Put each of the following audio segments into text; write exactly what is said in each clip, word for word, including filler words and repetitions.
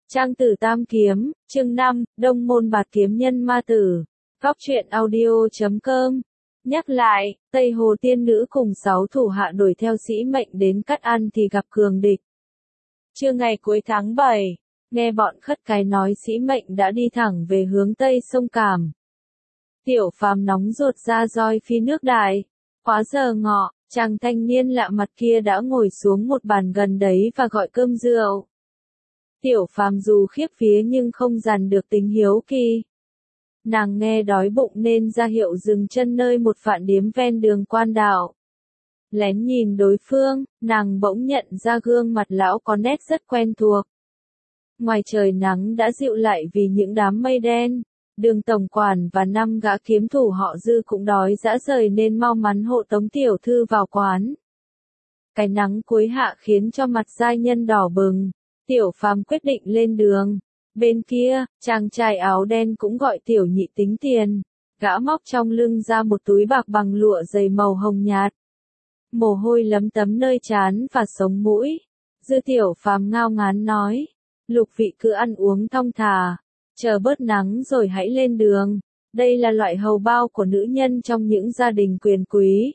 Trang tử tam kiếm, chương năm, Đông môn bạt kiếm nhân ma tử. Góc truyện audio chấm com. Nhắc lại, Tây Hồ tiên nữ cùng sáu thủ hạ đuổi theo sĩ mệnh đến Cát An thì gặp cường địch. Trưa ngày cuối tháng bảy, nghe bọn khất cái nói sĩ mệnh đã đi thẳng về hướng Tây sông Càm. Tiểu Phàm nóng ruột ra roi phi nước đại. Quá giờ ngọ, chàng thanh niên lạ mặt kia đã ngồi xuống một bàn gần đấy và gọi cơm rượu. Tiểu Phàm dù khiếp vía nhưng không dằn được tính hiếu kỳ. Nàng nghe đói bụng nên ra hiệu dừng chân nơi một phạn điếm ven đường quan đạo. Lén nhìn đối phương, nàng bỗng nhận ra gương mặt lão có nét rất quen thuộc. Ngoài trời nắng đã dịu lại vì những đám mây đen, Đường tổng quản và năm gã kiếm thủ họ Dư cũng đói dã rời nên mau mắn hộ tống tiểu thư vào quán. Cái nắng cuối hạ khiến cho mặt giai nhân đỏ bừng. Tiểu Phàm quyết định lên đường. Bên kia, chàng trai áo đen cũng gọi tiểu nhị tính tiền. Gã móc trong lưng ra một túi bạc bằng lụa dày màu hồng nhạt. Mồ hôi lấm tấm nơi trán và sống mũi. Dư Tiểu Phàm ngao ngán nói. Lục vị cứ ăn uống thong thả. Chờ bớt nắng rồi hãy lên đường. Đây là loại hầu bao của nữ nhân trong những gia đình quyền quý.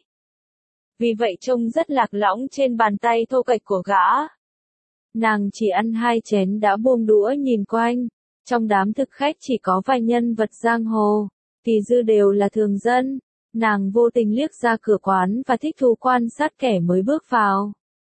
Vì vậy trông rất lạc lõng trên bàn tay thô kệch của gã. Nàng chỉ ăn hai chén đã buông đũa nhìn quanh. Trong đám thực khách chỉ có vài nhân vật giang hồ, thì dư đều là thường dân. Nàng vô tình liếc ra cửa quán và thích thú quan sát kẻ mới bước vào.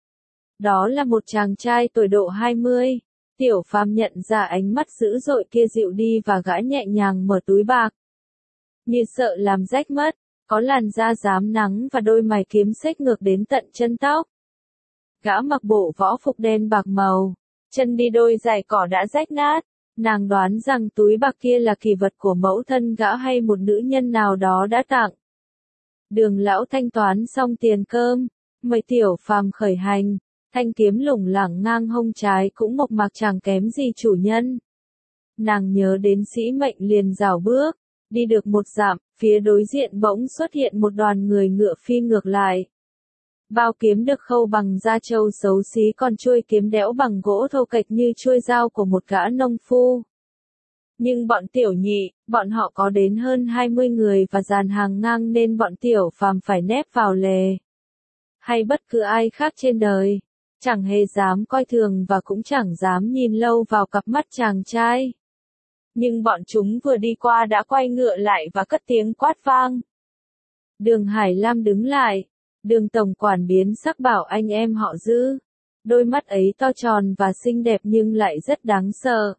Đó là một chàng trai tuổi độ hai mươi. Tiểu Phàm nhận ra ánh mắt dữ dội kia dịu đi và gã nhẹ nhàng mở túi bạc. Như sợ làm rách mất, có làn da rám nắng và đôi mày kiếm xếch ngược đến tận chân tóc. Gã mặc bộ võ phục đen bạc màu, chân đi đôi giày cỏ đã rách nát. Nàng đoán rằng túi bạc kia là kỷ vật của mẫu thân gã hay một nữ nhân nào đó đã tặng. Đường lão thanh toán xong tiền cơm, mời Tiểu Phàm khởi hành. Thanh kiếm lủng lẳng ngang hông trái cũng mộc mạc chẳng kém gì chủ nhân. Nàng nhớ đến sĩ mệnh liền rảo bước, đi được một dặm, phía đối diện bỗng xuất hiện một đoàn người ngựa phi ngược lại. Bao kiếm được khâu bằng da trâu xấu xí, còn chuôi kiếm đẽo bằng gỗ thô kệch như chuôi dao của một gã nông phu. Nhưng bọn tiểu nhị, bọn họ có đến hơn hai mươi người và dàn hàng ngang nên bọn Tiểu Phàm phải nép vào lề. Hay bất cứ ai khác trên đời, chẳng hề dám coi thường và cũng chẳng dám nhìn lâu vào cặp mắt chàng trai. Nhưng bọn chúng vừa đi qua đã quay ngựa lại và cất tiếng quát vang. Đường Hải Lam đứng lại. Đường tổng quản biến sắc bảo anh em họ Dư. Đôi mắt ấy to tròn và xinh đẹp nhưng lại rất đáng sợ.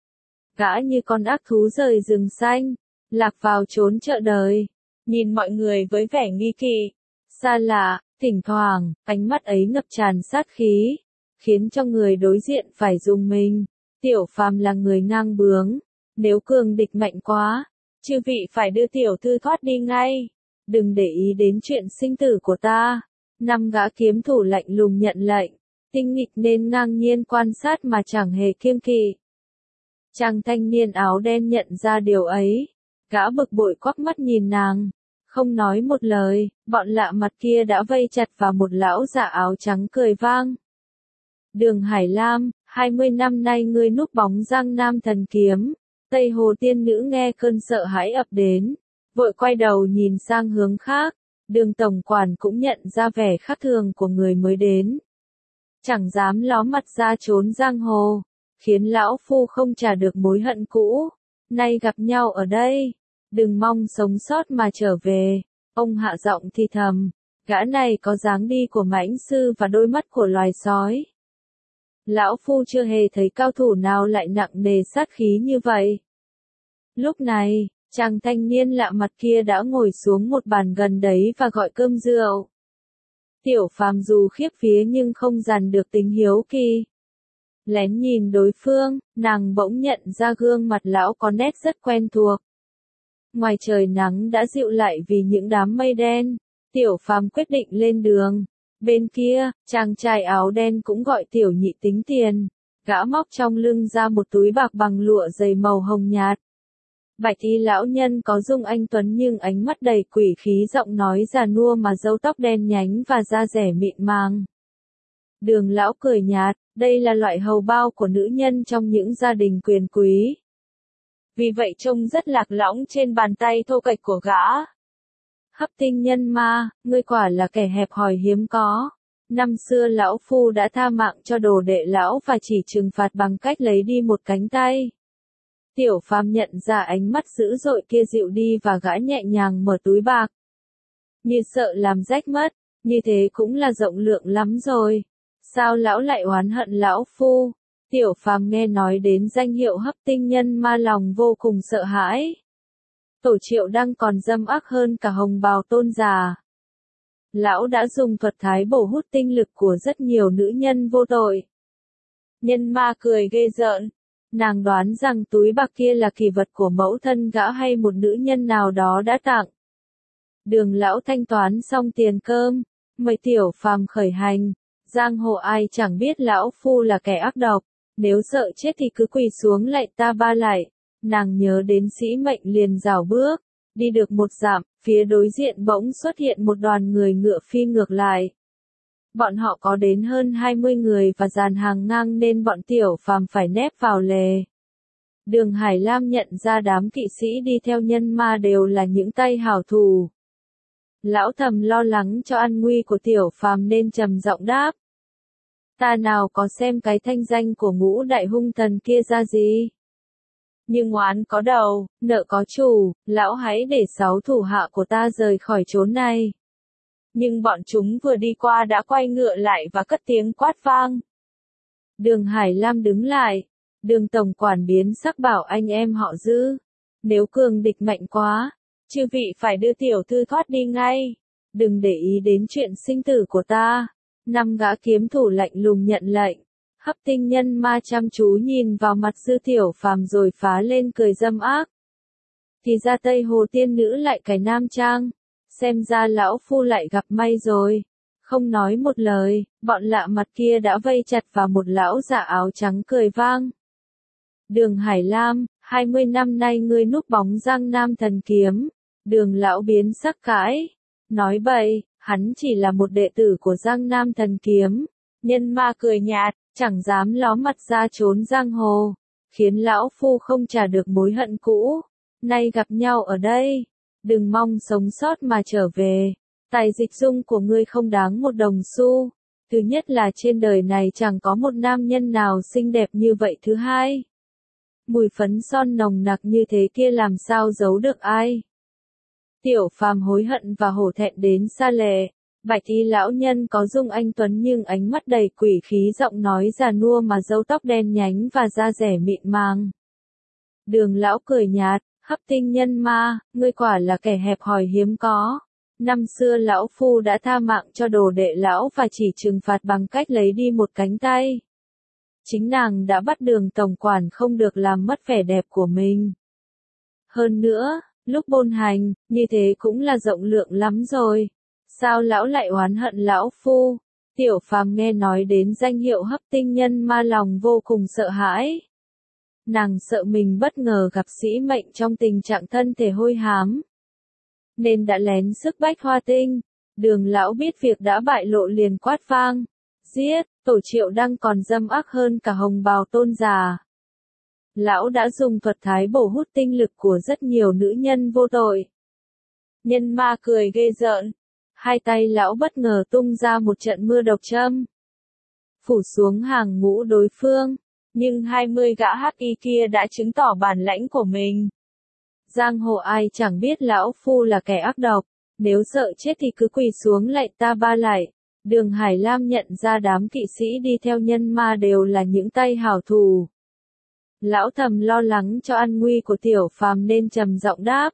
Gã như con ác thú rời rừng xanh, lạc vào chốn chợ đời, nhìn mọi người với vẻ nghi kỵ, xa lạ, thỉnh thoảng, ánh mắt ấy ngập tràn sát khí, khiến cho người đối diện phải rùng mình. Tiểu Phàm là người ngang bướng, nếu cường địch mạnh quá, chư vị phải đưa tiểu thư thoát đi ngay. Đừng để ý đến chuyện sinh tử của ta. Năm gã kiếm thủ lạnh lùng nhận lệnh, tinh nghịch nên ngang nhiên quan sát mà chẳng hề kiêng kỵ. Chàng thanh niên áo đen nhận ra điều ấy, gã bực bội quắc mắt nhìn nàng, không nói một lời. Bọn lạ mặt kia đã vây chặt vào một lão già áo trắng cười vang. Đường Hải Lam, hai mươi năm nay ngươi núp bóng Giang Nam thần kiếm. Tây Hồ tiên nữ nghe cơn sợ hãi ập đến, vội quay đầu nhìn sang hướng khác. Đường tổng quản cũng nhận ra vẻ khác thường của người mới đến, chẳng dám ló mặt ra trốn giang hồ, khiến lão phu không trả được mối hận cũ. Nay gặp nhau ở đây, đừng mong sống sót mà trở về. Ông hạ giọng thì thầm, gã này có dáng đi của mãnh sư và đôi mắt của loài sói. Lão phu chưa hề thấy cao thủ nào lại nặng nề sát khí như vậy. Lúc này, chàng thanh niên lạ mặt kia đã ngồi xuống một bàn gần đấy và gọi cơm rượu. Tiểu Phàm dù khiếp vía nhưng không dằn được tính hiếu kỳ. Lén nhìn đối phương, nàng bỗng nhận ra gương mặt lão có nét rất quen thuộc. Ngoài trời nắng đã dịu lại vì những đám mây đen, Tiểu Phàm quyết định lên đường. Bên kia, chàng trai áo đen cũng gọi tiểu nhị tính tiền. Gã móc trong lưng ra một túi bạc bằng lụa dày màu hồng nhạt. Bạch y lão nhân có dung anh tuấn nhưng ánh mắt đầy quỷ khí, giọng nói già nua mà râu tóc đen nhánh và da dẻ mịn màng. Đường lão cười nhạt, đây là loại hầu bao của nữ nhân trong những gia đình quyền quý. Vì vậy trông rất lạc lõng trên bàn tay thô kệch của gã. Hấp tinh nhân ma, ngươi quả là kẻ hẹp hòi hiếm có. Năm xưa lão phu đã tha mạng cho đồ đệ lão và chỉ trừng phạt bằng cách lấy đi một cánh tay. Tiểu Phàm nhận ra ánh mắt dữ dội kia dịu đi và gã nhẹ nhàng mở túi bạc. Như sợ làm rách mất, như thế cũng là rộng lượng lắm rồi. Sao lão lại oán hận lão phu? Tiểu Phàm nghe nói đến danh hiệu hấp tinh nhân ma lòng vô cùng sợ hãi. Tổ Triệu Đăng còn dâm ác hơn cả hồng bào tôn già. Lão đã dùng thuật thái bổ hút tinh lực của rất nhiều nữ nhân vô tội. Nhân ma cười ghê rợn. Nàng đoán rằng túi bạc kia là kỷ vật của mẫu thân gã hay một nữ nhân nào đó đã tặng. Đường lão thanh toán xong tiền cơm, mời Tiểu Phàm khởi hành. Giang hồ ai chẳng biết lão phu là kẻ ác độc, nếu sợ chết thì cứ quỳ xuống lạy ta ba lạy. Nàng nhớ đến Sĩ Mệnh liền rảo bước, đi được một dặm, phía đối diện bỗng xuất hiện một đoàn người ngựa phi ngược lại. Bọn họ có đến hơn hai mươi người và dàn hàng ngang nên bọn Tiểu Phàm phải nép vào lề. Đường Hải Lam nhận ra đám kỵ sĩ đi theo nhân ma đều là những tay hảo thủ. Lão thầm lo lắng cho an nguy của Tiểu Phàm nên trầm giọng đáp. Ta nào có xem cái thanh danh của ngũ đại hung thần kia ra gì. Nhưng oán có đầu, nợ có chủ, lão hãy để sáu thủ hạ của ta rời khỏi chốn này. Nhưng bọn chúng vừa đi qua đã quay ngựa lại và cất tiếng quát vang. Đường Hải Lam đứng lại. Đường tổng quản biến sắc bảo anh em họ giữ. Nếu cường địch mạnh quá, chư vị phải đưa tiểu thư thoát đi ngay. Đừng để ý đến chuyện sinh tử của ta. Năm gã kiếm thủ lạnh lùng nhận lệnh. Hấp tinh nhân ma chăm chú nhìn vào mặt Dư Tiểu Phàm rồi phá lên cười dâm ác. Thì ra Tây Hồ tiên nữ lại cài nam trang. Xem ra lão phu lại gặp may rồi. Không nói một lời, bọn lạ mặt kia đã vây chặt vào một lão già áo trắng cười vang. Đường Hải Lam, hai mươi năm nay ngươi núp bóng Giang Nam thần kiếm. Đường lão biến sắc cãi. Nói bậy, hắn chỉ là một đệ tử của Giang Nam thần kiếm. Nhân ma cười nhạt, chẳng dám ló mặt ra trốn giang hồ. Khiến lão phu không trả được mối hận cũ. Nay gặp nhau ở đây. Đừng mong sống sót mà trở về. Tài dịch dung của ngươi không đáng một đồng xu. Thứ nhất là trên đời này chẳng có một nam nhân nào xinh đẹp như vậy. Thứ hai, mùi phấn son nồng nặc như thế kia làm sao giấu được ai. Tiểu Phàm hối hận và hổ thẹn đến xa lệ. Bạch y lão nhân có dung anh tuấn nhưng ánh mắt đầy quỷ khí, giọng nói già nua mà râu tóc đen nhánh và da dẻ mịn màng. Đường lão cười nhạt, hấp tinh nhân ma, ngươi quả là kẻ hẹp hòi hiếm có. Năm xưa lão phu đã tha mạng cho đồ đệ lão và chỉ trừng phạt bằng cách lấy đi một cánh tay. Chính nàng đã bắt Đường tổng quản không được làm mất vẻ đẹp của mình. Hơn nữa, lúc bôn hành, như thế cũng là rộng lượng lắm rồi. Sao lão lại oán hận lão phu? Tiểu Phàm nghe nói đến danh hiệu hấp tinh nhân ma lòng vô cùng sợ hãi. Nàng sợ mình bất ngờ gặp Sĩ Mệnh trong tình trạng thân thể hôi hám. Nên đã lén sức bách Hoa Tinh. Đường lão biết việc đã bại lộ liền quát vang. Giết, Tổ Triệu Đăng còn dâm ác hơn cả hồng bào tôn già. Lão đã dùng thuật thái bổ hút tinh lực của rất nhiều nữ nhân vô tội. Nhân ma cười ghê rợn. Hai tay lão bất ngờ tung ra một trận mưa độc châm. Phủ xuống hàng ngũ đối phương. Nhưng hai mươi gã hắc y kia đã chứng tỏ bản lãnh của mình. Giang hồ ai chẳng biết lão phu là kẻ ác độc. Nếu sợ chết thì cứ quỳ xuống lạy ta ba lạy. Đường Hải Lam nhận ra đám kỵ sĩ đi theo nhân ma đều là những tay hảo thủ. Lão thầm lo lắng cho an nguy của Tiểu Phàm nên trầm giọng đáp.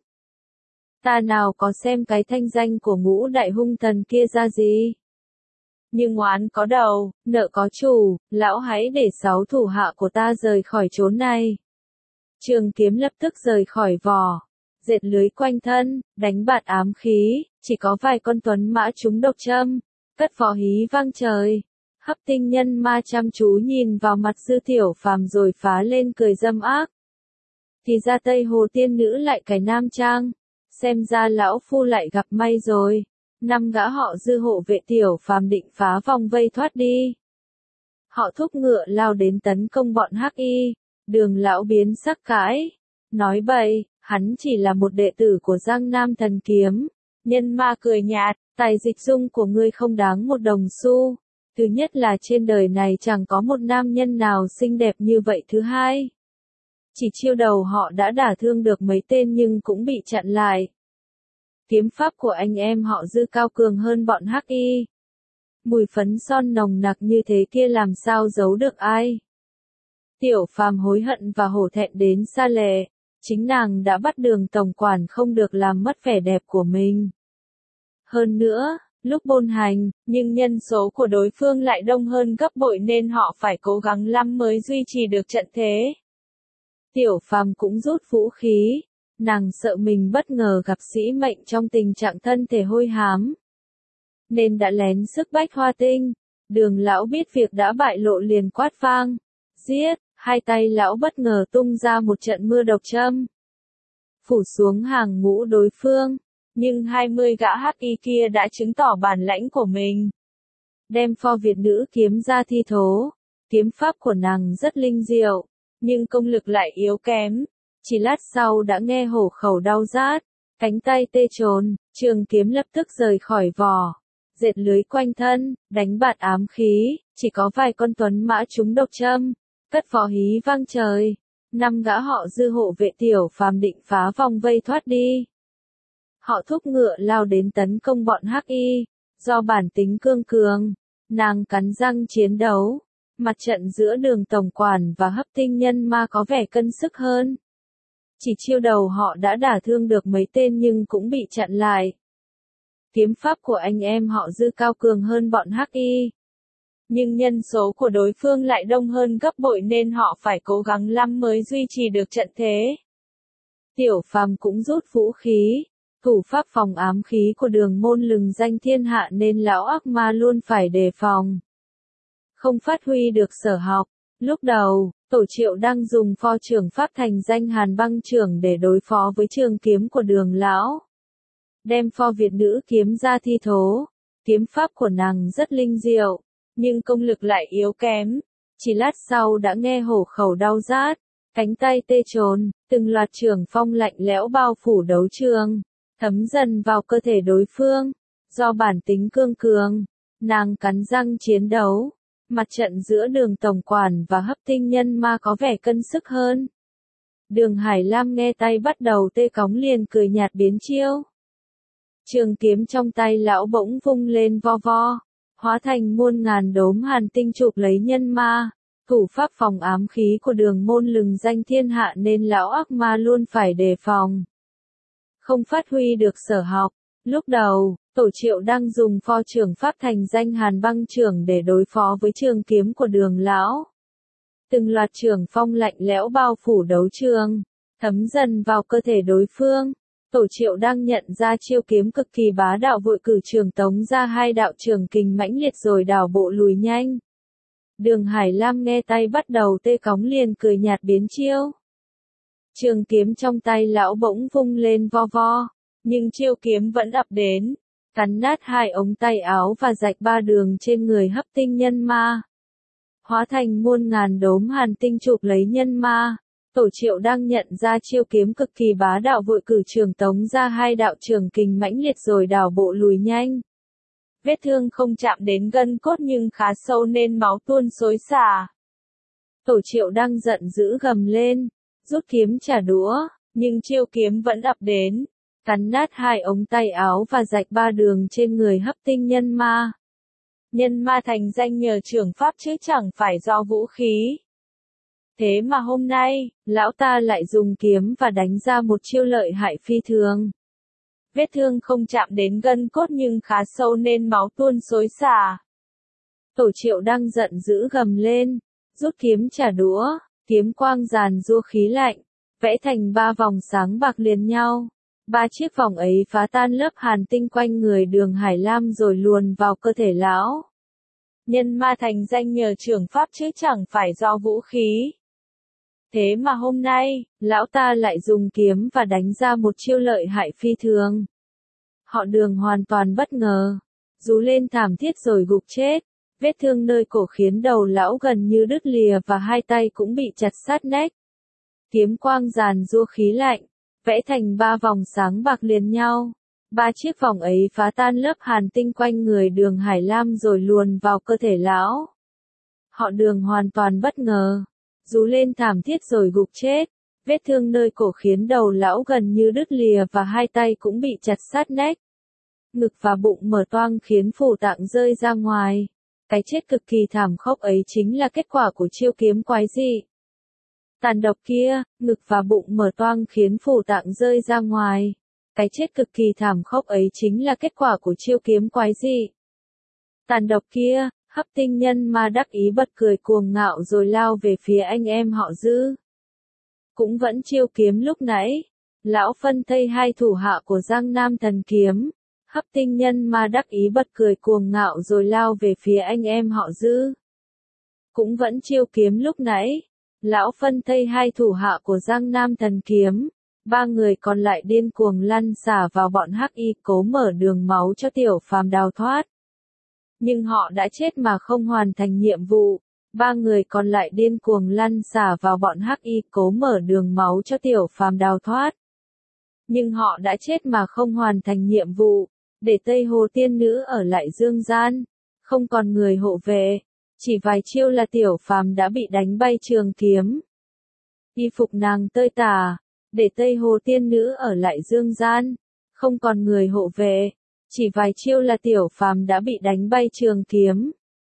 Ta nào có xem cái thanh danh của ngũ đại hung thần kia ra gì. Nhưng oán có đầu, nợ có chủ, lão hãy để sáu thủ hạ của ta rời khỏi chốn này. Trường kiếm lập tức rời khỏi vỏ, dệt lưới quanh thân, đánh bạt ám khí, chỉ có vài con tuấn mã trúng độc châm, cất vỏ hí vang trời. Hấp tinh nhân ma chăm chú nhìn vào mặt Dư Tiểu Phàm rồi phá lên cười dâm ác. Thì ra Tây Hồ tiên nữ lại cài nam trang. Xem ra lão phu lại gặp may rồi. Năm gã họ Dư hộ vệ Tiểu Phàm định phá vòng vây thoát đi. Họ thúc ngựa lao đến tấn công bọn hắc y, Đường lão biến sắc cãi, nói bậy, hắn chỉ là một đệ tử của Giang Nam Thần Kiếm. Nhân ma cười nhạt, tài dịch dung của ngươi không đáng một đồng xu. Thứ nhất là trên đời này chẳng có một nam nhân nào xinh đẹp như vậy. Thứ hai, chỉ chiêu đầu họ đã đả thương được mấy tên nhưng cũng bị chặn lại. Kiếm pháp của anh em họ Dư cao cường hơn bọn hắc y. Mùi phấn son nồng nặc như thế kia làm sao giấu được ai. Tiểu Phàm hối hận và hổ thẹn đến xa lệ, chính nàng đã bắt Đường tổng quản không được làm mất vẻ đẹp của mình. Hơn nữa, lúc bôn hành, nhưng nhân số của đối phương lại đông hơn gấp bội nên họ phải cố gắng lắm mới duy trì được trận thế. Tiểu Phàm cũng rút vũ khí, nàng sợ mình bất ngờ gặp sĩ mệnh trong tình trạng thân thể hôi hám, nên đã lén sức bách Hoa Tinh. Đường lão biết việc đã bại lộ liền quát vang, giết, hai tay lão bất ngờ tung ra một trận mưa độc châm, phủ xuống hàng ngũ đối phương, nhưng hai mươi gã hắc y kia đã chứng tỏ bản lãnh của mình. Đem pho Việt nữ kiếm ra thi thố, kiếm pháp của nàng rất linh diệu, nhưng công lực lại yếu kém, chỉ lát sau đã nghe hổ khẩu đau rát, cánh tay tê trồn, trường kiếm lập tức rời khỏi vỏ, dệt lưới quanh thân, đánh bạt ám khí, chỉ có vài con tuấn mã trúng độc châm, cất vỏ hí vang trời. Năm gã họ Dư hộ vệ Tiểu Phàm định phá vòng vây thoát đi. Họ thúc ngựa lao đến tấn công bọn hắc y, do bản tính cương cường, nàng cắn răng chiến đấu. Mặt trận giữa Đường tổng quản và Hấp Tinh Nhân Ma có vẻ cân sức hơn. Chỉ chiêu đầu họ đã đả thương được mấy tên nhưng cũng bị chặn lại. Kiếm pháp của anh em họ Dư cao cường hơn bọn hắc y, nhưng nhân số của đối phương lại đông hơn gấp bội nên họ phải cố gắng lắm mới duy trì được trận thế. Tiểu Phàm cũng rút vũ khí, thủ pháp phòng ám khí của Đường môn lừng danh thiên hạ nên lão ác ma luôn phải đề phòng. Không phát huy được sở học. Lúc đầu, Tổ Triệu đang dùng pho trường pháp thành danh Hàn Băng Trưởng để đối phó với trường kiếm của Đường lão. Đem pho Việt nữ kiếm ra thi thố, kiếm pháp của nàng rất linh diệu, nhưng công lực lại yếu kém, chỉ lát sau đã nghe hổ khẩu đau rát, cánh tay tê trồn, từng loạt trường phong lạnh lẽo bao phủ đấu trường, thấm dần vào cơ thể đối phương. Do bản tính cương cường, nàng cắn răng chiến đấu. Mặt trận giữa Đường tổng quản và Hấp Tinh Nhân Ma có vẻ cân sức hơn. Đường Hải Lam nghe tay bắt đầu tê cóng liền cười nhạt biến chiêu. Trường kiếm trong tay lão bỗng vung lên vo vo, hóa thành muôn ngàn đốm hàn tinh chụp lấy nhân ma. Thủ pháp phòng ám khí của Đường môn lừng danh thiên hạ nên lão ác ma luôn phải đề phòng. Không phát huy được sở học. Lúc đầu, Tổ Triệu đang dùng pho trường pháp thành danh Hàn Băng Trưởng để đối phó với trường kiếm của Đường lão. Từng loạt trường phong lạnh lẽo bao phủ đấu trường, thấm dần vào cơ thể đối phương. Tổ Triệu đang nhận ra chiêu kiếm cực kỳ bá đạo vội cử trường tống ra hai đạo trường kình mãnh liệt rồi đảo bộ lùi nhanh. Đường Hải Lam nghe tay bắt đầu tê cóng liền cười nhạt biến chiêu. Trường kiếm trong tay lão bỗng vung lên vo vo, nhưng chiêu kiếm vẫn ập đến, cắn nát hai ống tay áo và rạch ba đường trên người Hấp Tinh Nhân Ma. Hóa thành muôn ngàn đốm hàn tinh chụp lấy nhân ma. Tổ Triệu đang nhận ra chiêu kiếm cực kỳ bá đạo vội cử trường tống ra hai đạo trường kình mãnh liệt rồi đảo bộ lùi nhanh. Vết thương không chạm đến gân cốt nhưng khá sâu nên máu tuôn xối xả. Tổ Triệu đang giận dữ gầm lên, rút kiếm trả đũa, nhưng chiêu kiếm vẫn ập đến, cắn nát hai ống tay áo và rạch ba đường trên người Hấp Tinh Nhân Ma. Nhân ma thành danh nhờ trường pháp chứ chẳng phải do vũ khí. Thế mà hôm nay, lão ta lại dùng kiếm và đánh ra một chiêu lợi hại phi thường. Vết thương không chạm đến gân cốt nhưng khá sâu nên máu tuôn xối xả. Tổ Triệu đang giận dữ gầm lên, rút kiếm trả đũa, kiếm quang giàn giụa khí lạnh, vẽ thành ba vòng sáng bạc liền nhau. Ba chiếc vòng ấy phá tan lớp hàn tinh quanh người Đường Hải Lam rồi luồn vào cơ thể lão. Nhân ma thành danh nhờ trường pháp chứ chẳng phải do vũ khí. Thế mà hôm nay, lão ta lại dùng kiếm và đánh ra một chiêu lợi hại phi thường. Họ Đường hoàn toàn bất ngờ, rú lên thảm thiết rồi gục chết. Vết thương nơi cổ khiến đầu lão gần như đứt lìa và hai tay cũng bị chặt sát nách. Kiếm quang giàn giụa khí lạnh, vẽ thành ba vòng sáng bạc liền nhau. Ba chiếc vòng ấy phá tan lớp hàn tinh quanh người Đường Hải Lam rồi luồn vào cơ thể lão. Họ Đường hoàn toàn bất ngờ, rú lên thảm thiết rồi gục chết. Vết thương nơi cổ khiến đầu lão gần như đứt lìa và hai tay cũng bị chặt sát nách. Ngực và bụng mở toang khiến phủ tạng rơi ra ngoài. Cái chết cực kỳ thảm khốc ấy chính là kết quả của chiêu kiếm quái dị. Tàn độc kia, ngực và bụng mở toang khiến phủ tạng rơi ra ngoài. Cái chết cực kỳ thảm khốc ấy chính là kết quả của chiêu kiếm quái dị. Tàn độc kia, Hấp Tinh Nhân Ma đắc ý bật cười cuồng ngạo rồi lao về phía anh em họ Dư. Cũng vẫn chiêu kiếm lúc nãy, lão phân thây hai thủ hạ của Giang Nam Thần Kiếm. Hấp Tinh Nhân Ma đắc ý bật cười cuồng ngạo rồi lao về phía anh em họ Dư. Cũng vẫn chiêu kiếm lúc nãy, lão phân thây hai thủ hạ của Giang Nam Thần Kiếm. Ba người còn lại điên cuồng lăn xả vào bọn hắc y cố mở đường máu cho Tiểu Phàm đào thoát. Nhưng họ đã chết mà không hoàn thành nhiệm vụ. Ba người còn lại điên cuồng lăn xả vào bọn hắc y cố mở đường máu cho Tiểu Phàm đào thoát. Nhưng họ đã chết mà không hoàn thành nhiệm vụ. Để Tây Hồ tiên nữ ở lại dương gian, không còn người hộ vệ. Chỉ vài chiêu là Tiểu Phàm đã bị đánh bay trường kiếm. Y phục nàng tơi tả. Để Tây Hồ tiên nữ ở lại dương gian, không còn người hộ vệ. Chỉ vài chiêu là Tiểu Phàm đã bị đánh bay trường kiếm.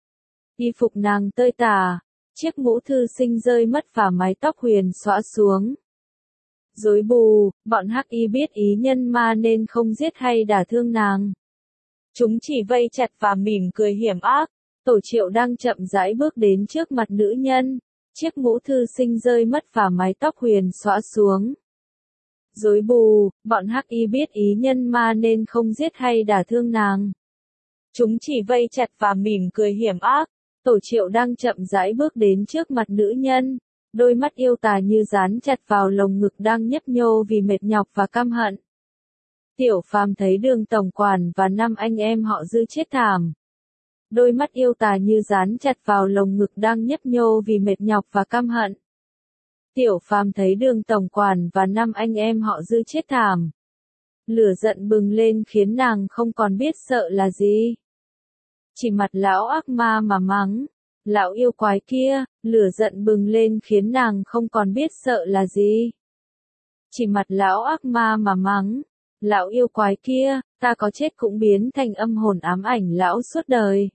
Y phục nàng tơi tả, chiếc mũ thư sinh rơi mất và mái tóc huyền xõa xuống. Rối bù, bọn hắc y biết ý nhân ma nên không giết hay đả thương nàng. Chúng chỉ vây chặt và mỉm cười hiểm ác. Tổ Triệu đang chậm rãi bước đến trước mặt nữ nhân. Chiếc mũ thư sinh rơi mất và mái tóc huyền xõa xuống. Rối bù, bọn hắc y biết ý nhân ma nên không giết hay đả thương nàng. Chúng chỉ vây chặt và mỉm cười hiểm ác. Tổ Triệu đang chậm rãi bước đến trước mặt nữ nhân. Đôi mắt yêu tà như dán chặt vào lồng ngực đang nhấp nhô vì mệt nhọc và căm hận. Tiểu Phàm thấy Đường tổng quản và năm anh em họ Dư chết thảm. Đôi mắt yêu tà như dán chặt vào lồng ngực đang nhấp nhô vì mệt nhọc và căm hận. Tiểu Phàm thấy Đường tổng quản và năm anh em họ Dư chết thảm. Lửa giận bừng lên khiến nàng không còn biết sợ là gì. Chỉ mặt lão ác ma mà mắng. Lão yêu quái kia, lửa giận bừng lên khiến nàng không còn biết sợ là gì. Chỉ mặt lão ác ma mà mắng. Lão yêu quái kia, ta có chết cũng biến thành âm hồn ám ảnh lão suốt đời.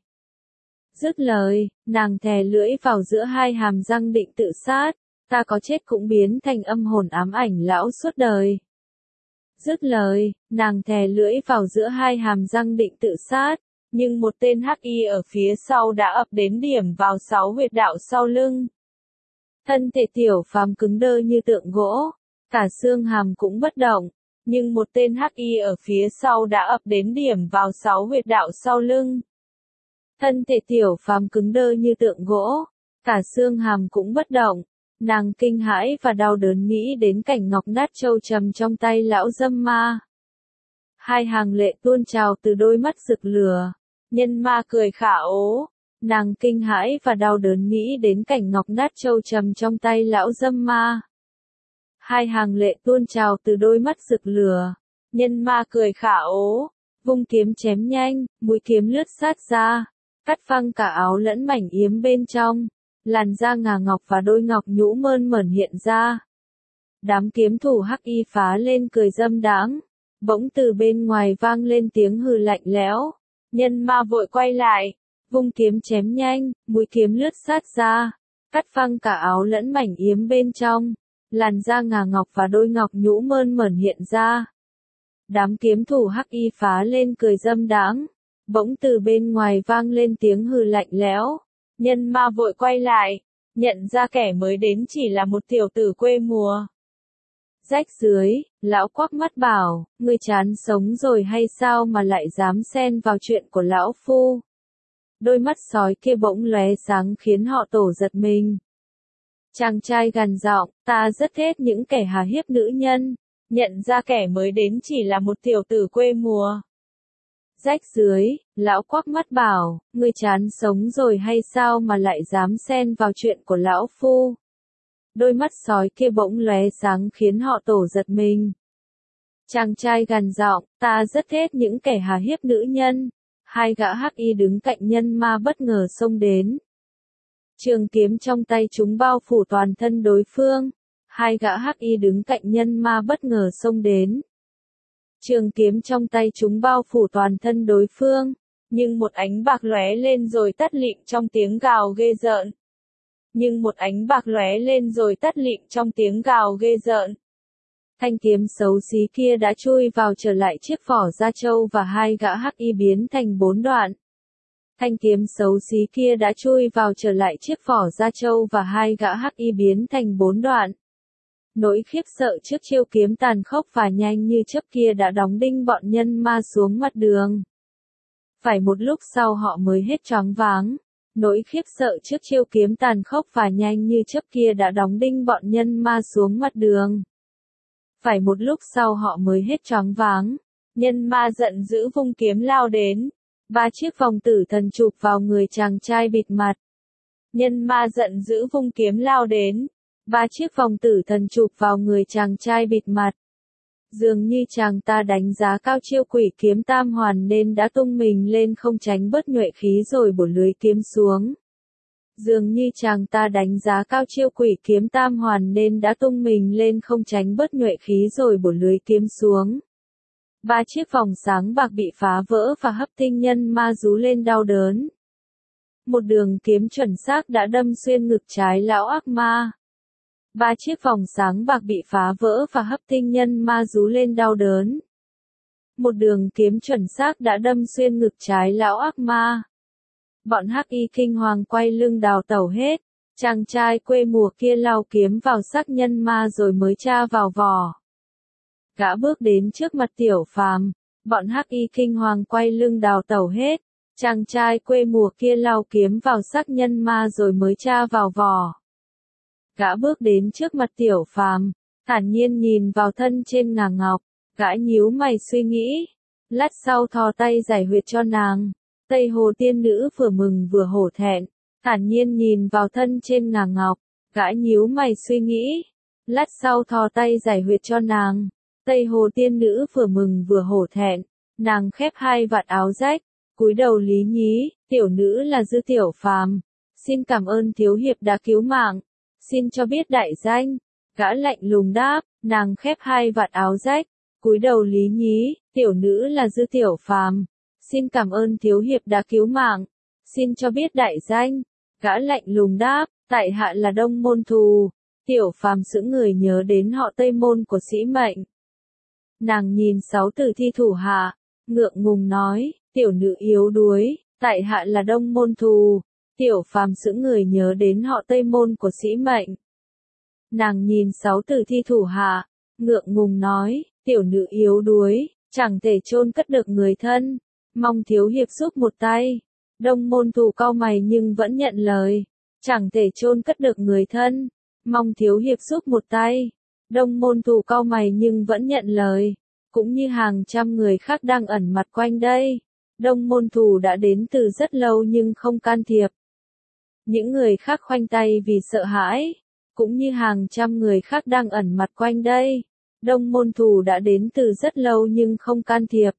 Dứt lời, nàng thè lưỡi vào giữa hai hàm răng định tự sát. Ta có chết cũng biến thành âm hồn ám ảnh lão suốt đời. Dứt lời, nàng thè lưỡi vào giữa hai hàm răng định tự sát. Nhưng một tên hắc y ở phía sau đã ập đến điểm vào sáu huyệt đạo sau lưng. Thân thể Tiểu Phàm cứng đơ như tượng gỗ, cả xương hàm cũng bất động. Nhưng một tên hắc y ở phía sau đã ập đến điểm vào sáu huyệt đạo sau lưng. Thân thể Tiểu Phàm cứng đơ như tượng gỗ, cả xương hàm cũng bất động. Nàng kinh hãi và đau đớn nghĩ đến cảnh ngọc nát châu trầm trong tay lão dâm ma. Hai hàng lệ tuôn trào từ đôi mắt rực lửa. Nhân ma cười khả ố. Nàng kinh hãi và đau đớn nghĩ đến cảnh ngọc nát châu trầm trong tay lão dâm ma. Hai hàng lệ tuôn trào từ đôi mắt rực lửa. Nhân ma cười khả ố. Vung kiếm chém nhanh, mũi kiếm lướt sát ra. Cắt phăng cả áo lẫn mảnh yếm bên trong. Làn da ngà ngọc và đôi ngọc nhũ mơn mởn hiện ra. Đám kiếm thủ hắc y phá lên cười dâm đãng. Bỗng từ bên ngoài vang lên tiếng hừ lạnh lẽo. Nhân ma vội quay lại, vung kiếm chém nhanh, mũi kiếm lướt sát ra, cắt phăng cả áo lẫn mảnh yếm bên trong, làn da ngà ngọc và đôi ngọc nhũ mơn mởn hiện ra. Đám kiếm thủ hắc y phá lên cười dâm đãng, bỗng từ bên ngoài vang lên tiếng hừ lạnh lẽo. Nhân ma vội quay lại, nhận ra kẻ mới đến chỉ là một tiểu tử quê mùa. Rách dưới, lão quắc mắt bảo, ngươi chán sống rồi hay sao mà lại dám xen vào chuyện của lão phu. Đôi mắt sói kia bỗng lóe sáng khiến họ Tổ giật mình. Chàng trai gằn giọng, ta rất ghét những kẻ hà hiếp nữ nhân, nhận ra kẻ mới đến chỉ là một tiểu tử quê mùa. Rách dưới, lão quắc mắt bảo, ngươi chán sống rồi hay sao mà lại dám xen vào chuyện của lão phu. Đôi mắt sói kia bỗng lóe sáng khiến họ tổ giật mình. Chàng trai gằn giọng, ta rất ghét những kẻ hà hiếp nữ nhân. Hai gã hắc y đứng cạnh nhân ma bất ngờ xông đến. Trường kiếm trong tay chúng bao phủ toàn thân đối phương. Hai gã hắc y đứng cạnh nhân ma bất ngờ xông đến. Trường kiếm trong tay chúng bao phủ toàn thân đối phương. Nhưng một ánh bạc lóe lên rồi tắt lịm trong tiếng gào ghê rợn. Nhưng một ánh bạc lóe lên rồi tắt lịm trong tiếng gào ghê rợn. Thanh kiếm xấu xí kia đã chui vào trở lại chiếc vỏ da trâu và hai gã hắc y biến thành bốn đoạn. Thanh kiếm xấu xí kia đã chui vào trở lại chiếc vỏ da trâu và hai gã hắc y biến thành bốn đoạn. Nỗi khiếp sợ trước chiêu kiếm tàn khốc và nhanh như chớp kia đã đóng đinh bọn nhân ma xuống mặt đường. Phải một lúc sau họ mới hết choáng váng. Nỗi khiếp sợ trước chiêu kiếm tàn khốc và nhanh như chớp kia đã đóng đinh bọn nhân ma xuống mặt đường. Phải một lúc sau họ mới hết choáng váng. Nhân ma giận dữ vung kiếm lao đến. Ba chiếc vòng tử thần chụp vào người chàng trai bịt mặt. Nhân ma giận dữ vung kiếm lao đến. Ba chiếc vòng tử thần chụp vào người chàng trai bịt mặt. Dường như chàng ta đánh giá cao chiêu quỷ kiếm tam hoàn nên đã tung mình lên không tránh bớt nhuệ khí rồi bổ lưới kiếm xuống. Dường như chàng ta đánh giá cao chiêu quỷ kiếm tam hoàn nên đã tung mình lên không tránh bớt nhuệ khí rồi bổ lưới kiếm xuống. Ba chiếc vòng sáng bạc bị phá vỡ và hấp tinh nhân ma rú lên đau đớn. Một đường kiếm chuẩn xác đã đâm xuyên ngực trái lão ác ma. Ba chiếc vòng sáng bạc bị phá vỡ và hấp tinh nhân ma rú lên đau đớn. Một đường kiếm chuẩn xác đã đâm xuyên ngực trái lão ác ma. Bọn hắc y kinh hoàng quay lưng đào tẩu hết. Chàng trai quê mùa kia lao kiếm vào xác nhân ma rồi mới tra vào vỏ. Gã bước đến trước mặt Tiểu Phàm. Bọn hắc y kinh hoàng quay lưng đào tẩu hết. Chàng trai quê mùa kia lao kiếm vào xác nhân ma rồi mới tra vào vỏ. Gã bước đến trước mặt Tiểu Phàm, thản nhiên nhìn vào thân trên ngà ngọc. Gã nhíu mày suy nghĩ. Lát sau thò tay giải huyệt cho nàng. Tây Hồ tiên nữ vừa mừng vừa hổ thẹn. Thản nhiên nhìn vào thân trên ngà ngọc. Gã nhíu mày suy nghĩ. Lát sau thò tay giải huyệt cho nàng. Tây Hồ tiên nữ vừa mừng vừa hổ thẹn. Nàng khép hai vạt áo rách. Cúi đầu lý nhí. Tiểu nữ là Dư Tiểu Phàm. Xin cảm ơn thiếu hiệp đã cứu mạng. Xin cho biết đại danh. Gã lạnh lùng đáp. Nàng khép hai vạt áo rách. Cúi đầu lý nhí. Tiểu nữ là Dư Tiểu Phàm. Xin cảm ơn thiếu hiệp đã cứu mạng. Xin cho biết đại danh. Gã lạnh lùng đáp. Tại hạ là Đông Môn Thù. Tiểu Phàm sững người nhớ đến họ Tây Môn của sĩ mệnh. Nàng nhìn sáu tử thi thủ hạ. Ngượng ngùng nói. Tiểu nữ yếu đuối. Tại hạ là Đông Môn Thù. Tiểu Phàm sững người nhớ đến họ Tây Môn của sĩ mệnh. Nàng nhìn sáu tử thi thủ hạ. Ngượng ngùng nói. Tiểu nữ yếu đuối. Chẳng thể chôn cất được người thân. Mong thiếu hiệp giúp một tay. Đông Môn Thù cau mày nhưng vẫn nhận lời. Chẳng thể chôn cất được người thân. Mong thiếu hiệp giúp một tay. Đông Môn Thù cau mày nhưng vẫn nhận lời. Cũng như hàng trăm người khác đang ẩn mặt quanh đây. Đông Môn Thù đã đến từ rất lâu nhưng không can thiệp. Những người khác khoanh tay vì sợ hãi. Cũng như hàng trăm người khác đang ẩn mặt quanh đây. Đông Môn Thù đã đến từ rất lâu nhưng không can thiệp.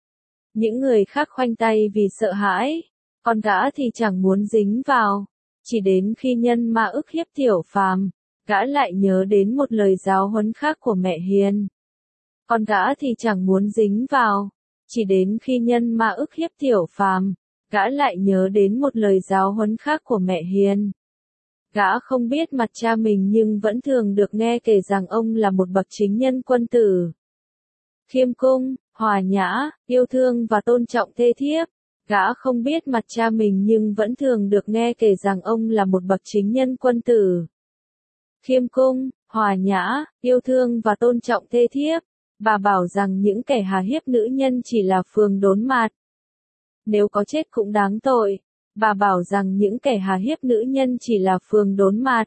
Những người khác khoanh tay vì sợ hãi. Còn gã thì chẳng muốn dính vào. Chỉ đến khi nhân ma ức hiếp Tiểu Phàm, gã lại nhớ đến một lời giáo huấn khác của mẹ hiền. Còn gã thì chẳng muốn dính vào. Chỉ đến khi nhân ma ức hiếp Tiểu Phàm, gã lại nhớ đến một lời giáo huấn khác của mẹ hiền. Gã không biết mặt cha mình nhưng vẫn thường được nghe kể rằng ông là một bậc chính nhân quân tử. Khiêm cung, hòa nhã, yêu thương và tôn trọng thê thiếp. Gã không biết mặt cha mình nhưng vẫn thường được nghe kể rằng ông là một bậc chính nhân quân tử. Khiêm cung, hòa nhã, yêu thương và tôn trọng thê thiếp. Bà bảo rằng những kẻ hà hiếp nữ nhân chỉ là phường đốn mạt. Nếu có chết cũng đáng tội. Bà bảo rằng những kẻ hà hiếp nữ nhân chỉ là phường đốn mạt.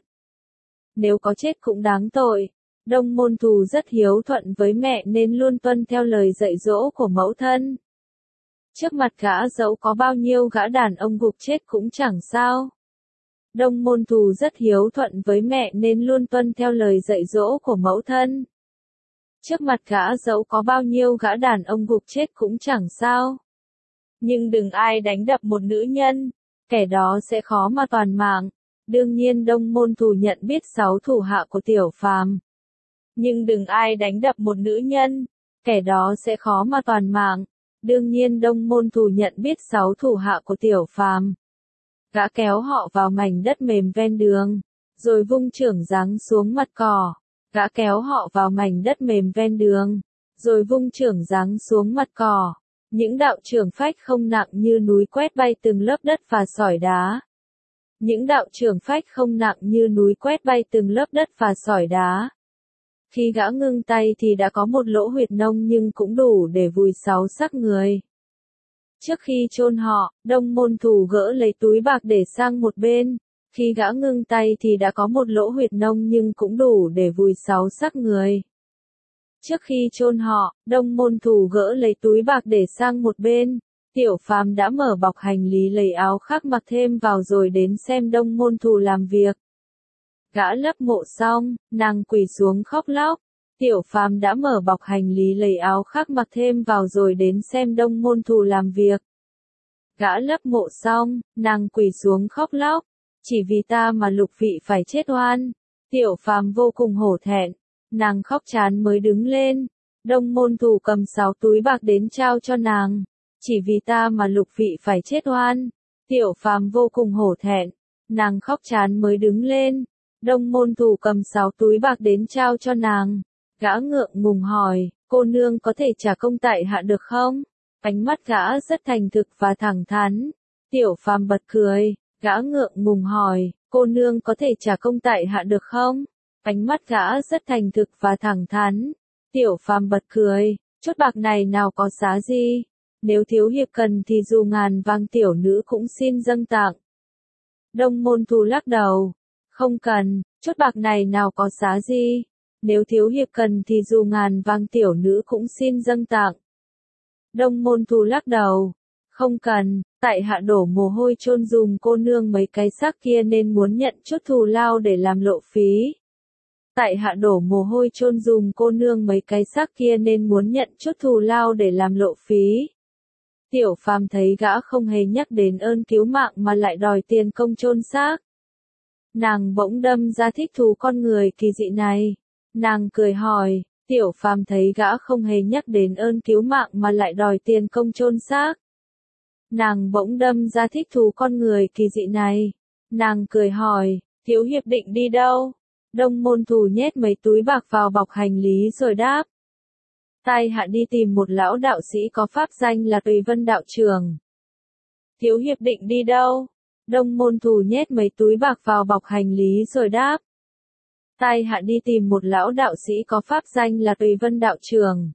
Nếu có chết cũng đáng tội. Đông Môn Thù rất hiếu thuận với mẹ nên luôn tuân theo lời dạy dỗ của mẫu thân. Trước mặt gã dẫu có bao nhiêu gã đàn ông gục chết cũng chẳng sao. Đông môn thù rất hiếu thuận với mẹ nên luôn tuân theo lời dạy dỗ của mẫu thân. Trước mặt gã dẫu có bao nhiêu gã đàn ông gục chết cũng chẳng sao. Nhưng đừng ai đánh đập một nữ nhân, kẻ đó sẽ khó mà toàn mạng. Đương nhiên Đông môn thù nhận biết sáu thủ hạ của Tiểu Phàm. Nhưng đừng ai đánh đập một nữ nhân, kẻ đó sẽ khó mà toàn mạng. Đương nhiên Đông môn thù nhận biết sáu thủ hạ của Tiểu Phàm. Gã kéo họ vào mảnh đất mềm ven đường, rồi vung chưởng giáng xuống mặt cỏ. Gã kéo họ vào mảnh đất mềm ven đường, rồi vung chưởng giáng xuống mặt cỏ. Những đạo chưởng phách không nặng như núi quét bay từng lớp đất và sỏi đá. Những đạo chưởng phách không nặng như núi quét bay từng lớp đất và sỏi đá. Khi gã ngưng tay thì đã có một lỗ huyệt nông nhưng cũng đủ để vùi sáu xác người. Trước khi chôn họ, Đông môn thù gỡ lấy túi bạc để sang một bên. Khi gã ngưng tay thì đã có một lỗ huyệt nông nhưng cũng đủ để vùi sáu xác người. Trước khi chôn họ, Đông môn thù gỡ lấy túi bạc để sang một bên. Tiểu Phàm đã mở bọc hành lý lấy áo khác mặc thêm vào rồi đến xem Đông môn thù làm việc. Gã lấp mộ xong, nàng quỳ xuống khóc lóc. Tiểu Phàm đã mở bọc hành lý lấy áo khác mặc thêm vào rồi đến xem Đông môn thù làm việc. Gã lấp mộ xong, nàng quỳ xuống khóc lóc. Chỉ vì ta mà Lục Vị phải chết oan. Tiểu Phàm vô cùng hổ thẹn. Nàng khóc chán mới đứng lên. Đông môn thù cầm sáu túi bạc đến trao cho nàng. Chỉ vì ta mà Lục Vị phải chết oan. Tiểu Phàm vô cùng hổ thẹn. Nàng khóc chán mới đứng lên. Đông môn thù cầm sáu túi bạc đến trao cho nàng. Gã ngượng ngùng hỏi, cô nương có thể trả công tại hạ được không? Ánh mắt gã rất thành thực và thẳng thắn. Tiểu Phàm bật cười, gã ngượng ngùng hỏi, cô nương có thể trả công tại hạ được không? Ánh mắt gã rất thành thực và thẳng thắn. Tiểu Phàm bật cười, chút bạc này nào có giá gì? Nếu thiếu hiệp cần thì dù ngàn vàng tiểu nữ cũng xin dâng tặng. Đông môn thù lắc đầu, không cần, chút bạc này nào có giá gì? Nếu thiếu hiệp cần thì dù ngàn vàng tiểu nữ cũng xin dâng tặng. Đông môn thù lắc đầu, không cần, tại hạ đổ mồ hôi chôn dùm cô nương mấy cái xác kia nên muốn nhận chút thù lao để làm lộ phí. Tại hạ đổ mồ hôi chôn dùm cô nương mấy cái xác kia nên muốn nhận chút thù lao để làm lộ phí. Tiểu Phàm thấy gã không hề nhắc đến ơn cứu mạng mà lại đòi tiền công chôn xác. Nàng bỗng đâm ra thích thú con người kỳ dị này. Nàng cười hỏi, Tiểu Phàm thấy gã không hề nhắc đến ơn cứu mạng mà lại đòi tiền công chôn xác. Nàng bỗng đâm ra thích thú con người kỳ dị này. Nàng cười hỏi, thiếu hiệp định đi đâu? Đông môn thù nhét mấy túi bạc vào bọc hành lý rồi đáp. Tai hạ đi tìm một lão đạo sĩ có pháp danh là Tùy Vân đạo trưởng. Thiếu hiệp định đi đâu? Đông môn thù nhét mấy túi bạc vào bọc hành lý rồi đáp. Tai hạ đi tìm một lão đạo sĩ có pháp danh là Tùy Vân đạo trưởng.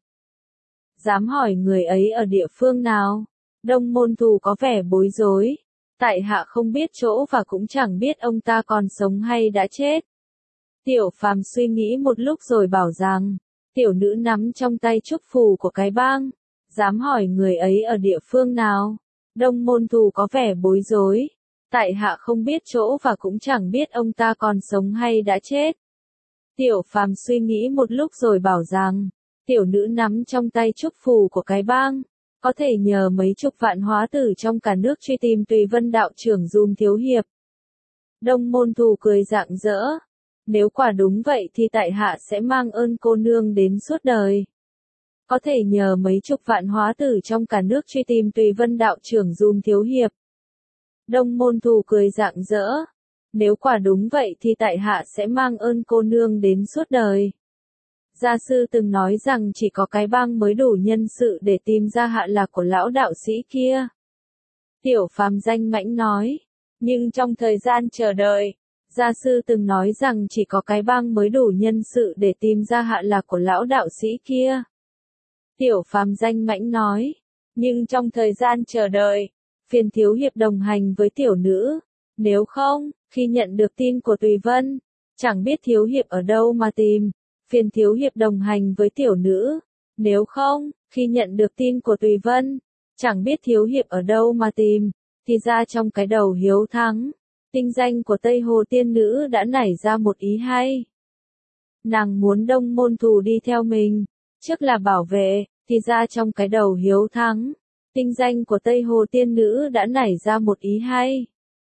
Dám hỏi người ấy ở địa phương nào? Đông môn thù có vẻ bối rối. Tại hạ không biết chỗ và cũng chẳng biết ông ta còn sống hay đã chết. Tiểu Phàm suy nghĩ một lúc rồi bảo rằng, tiểu nữ nắm trong tay trúc phù của cái bang. Dám hỏi người ấy ở địa phương nào? Đông môn thù có vẻ bối rối. Tại hạ không biết chỗ và cũng chẳng biết ông ta còn sống hay đã chết. Tiểu Phàm suy nghĩ một lúc rồi bảo rằng, tiểu nữ nắm trong tay trúc phù của cái bang. Có thể nhờ mấy chục vạn hóa tử trong cả nước truy tìm Tùy Vân đạo trưởng dùm thiếu hiệp. Đông môn thù cười rạng rỡ. Nếu quả đúng vậy thì tại hạ sẽ mang ơn cô nương đến suốt đời. Có thể nhờ mấy chục vạn hóa tử trong cả nước truy tìm Tùy Vân đạo trưởng dùm thiếu hiệp. Đông môn thù cười rạng rỡ. Nếu quả đúng vậy thì tại hạ sẽ mang ơn cô nương đến suốt đời. Gia sư từng nói rằng chỉ có cái bang mới đủ nhân sự để tìm ra hạ lạc của lão đạo sĩ kia. Tiểu Phàm danh mãnh nói. Nhưng trong thời gian chờ đợi, gia sư từng nói rằng chỉ có cái bang mới đủ nhân sự để tìm ra hạ lạc của lão đạo sĩ kia. Tiểu Phàm danh mãnh nói. Nhưng trong thời gian chờ đợi, phiền thiếu hiệp đồng hành với tiểu nữ. Nếu không, khi nhận được tin của Tùy Vân, chẳng biết thiếu hiệp ở đâu mà tìm. Phiền thiếu hiệp đồng hành với tiểu nữ. Nếu không, khi nhận được tin của Tùy Vân, Chẳng biết thiếu hiệp ở đâu mà tìm, thì ra trong cái đầu Hiếu Thắng, tinh danh của Tây Hồ tiên nữ đã nảy ra một ý hay. Nàng muốn Đông môn thù đi theo mình, trước là bảo vệ, thì ra trong cái đầu Hiếu Thắng, tinh danh của Tây Hồ tiên nữ đã nảy ra một ý hay.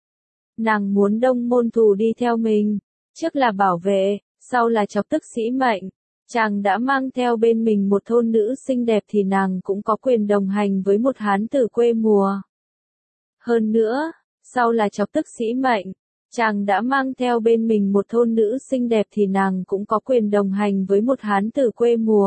Nàng muốn Đông môn thù đi theo mình, trước là bảo vệ, sau là chọc tức sĩ mệnh. Chàng đã mang theo bên mình một thôn nữ xinh đẹp thì nàng cũng có quyền đồng hành với một hán tử quê mùa. Hơn nữa, sau là chọc tức sĩ mệnh, chàng đã mang theo bên mình một thôn nữ xinh đẹp thì nàng cũng có quyền đồng hành với một hán tử quê mùa.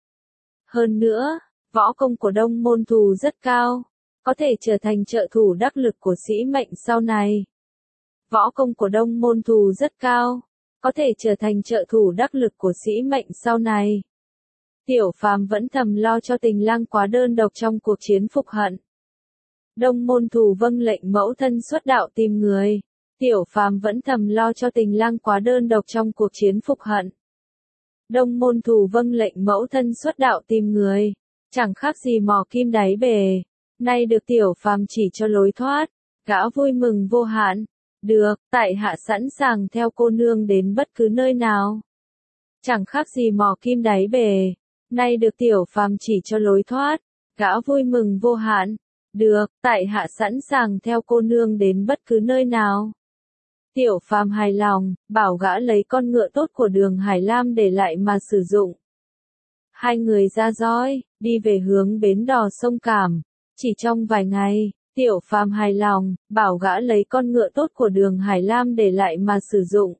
Hơn nữa, võ công của Đông môn thù rất cao, có thể trở thành trợ thủ đắc lực của sĩ mệnh sau này. Võ công của Đông môn thù rất cao, có thể trở thành trợ thủ đắc lực của sĩ mệnh sau này. Tiểu Phàm vẫn thầm lo cho Tình Lang quá đơn độc trong cuộc chiến phục hận. Đông môn thù vâng lệnh mẫu thân xuất đạo tìm người. Tiểu Phàm vẫn thầm lo cho Tình Lang quá đơn độc trong cuộc chiến phục hận. Đông môn thù vâng lệnh mẫu thân xuất đạo tìm người, chẳng khác gì mò kim đáy bể. Nay được Tiểu Phàm chỉ cho lối thoát, gã vui mừng vô hạn. Được, tại hạ sẵn sàng theo cô nương đến bất cứ nơi nào. Chẳng khác gì mò kim đáy bể. Nay được Tiểu Phàm chỉ cho lối thoát, gã vui mừng vô hạn. Được, tại hạ sẵn sàng theo cô nương đến bất cứ nơi nào. Tiểu Phàm hài lòng, bảo gã lấy con ngựa tốt của Đường Hải Lam để lại mà sử dụng. Hai người ra roi, đi về hướng bến đò sông Cảm. Chỉ trong vài ngày, Tiểu Phàm hài lòng, bảo gã lấy con ngựa tốt của Đường Hải Lam để lại mà sử dụng.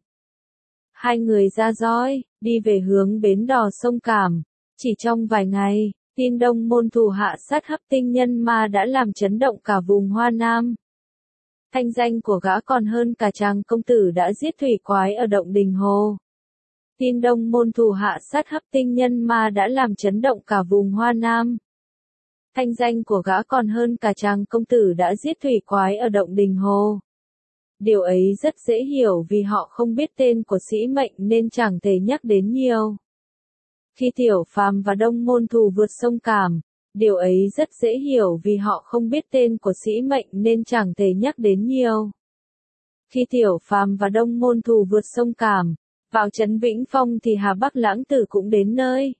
Hai người ra roi, đi về hướng bến đò sông Cảm. Chỉ trong vài ngày, tin Đông môn thù hạ sát hấp tinh nhân ma đã làm chấn động cả vùng Hoa Nam. Thanh danh của gã còn hơn cả chàng công tử đã giết thủy quái ở động Đình Hồ. Tin Đông môn thù hạ sát hấp tinh nhân ma đã làm chấn động cả vùng Hoa Nam. Thanh danh của gã còn hơn cả chàng công tử đã giết thủy quái ở động Đình Hồ. Điều ấy rất dễ hiểu vì họ không biết tên của sĩ mệnh nên chẳng thể nhắc đến nhiều. Khi Tiểu Phàm và Đông môn thù vượt sông Cảm, điều ấy rất dễ hiểu vì họ không biết tên của sĩ mệnh nên chẳng thể nhắc đến nhiều. Khi Tiểu Phàm và Đông môn thù vượt sông Cảm, vào trấn Vĩnh Phong thì Hà Bắc Lãng Tử cũng đến nơi.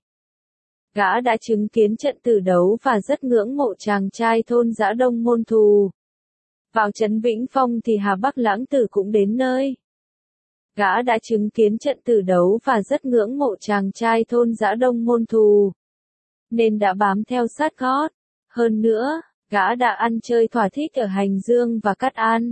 Gã đã chứng kiến trận tử đấu và rất ngưỡng mộ chàng trai thôn dã Đông môn thù. Vào trấn Vĩnh Phong thì Hà Bắc Lãng Tử cũng đến nơi. Gã đã chứng kiến trận tử đấu và rất ngưỡng mộ chàng trai thôn dã Đông môn thù, nên đã bám theo sát gót. Hơn nữa, gã đã ăn chơi thỏa thích ở Hành Dương và Cát An.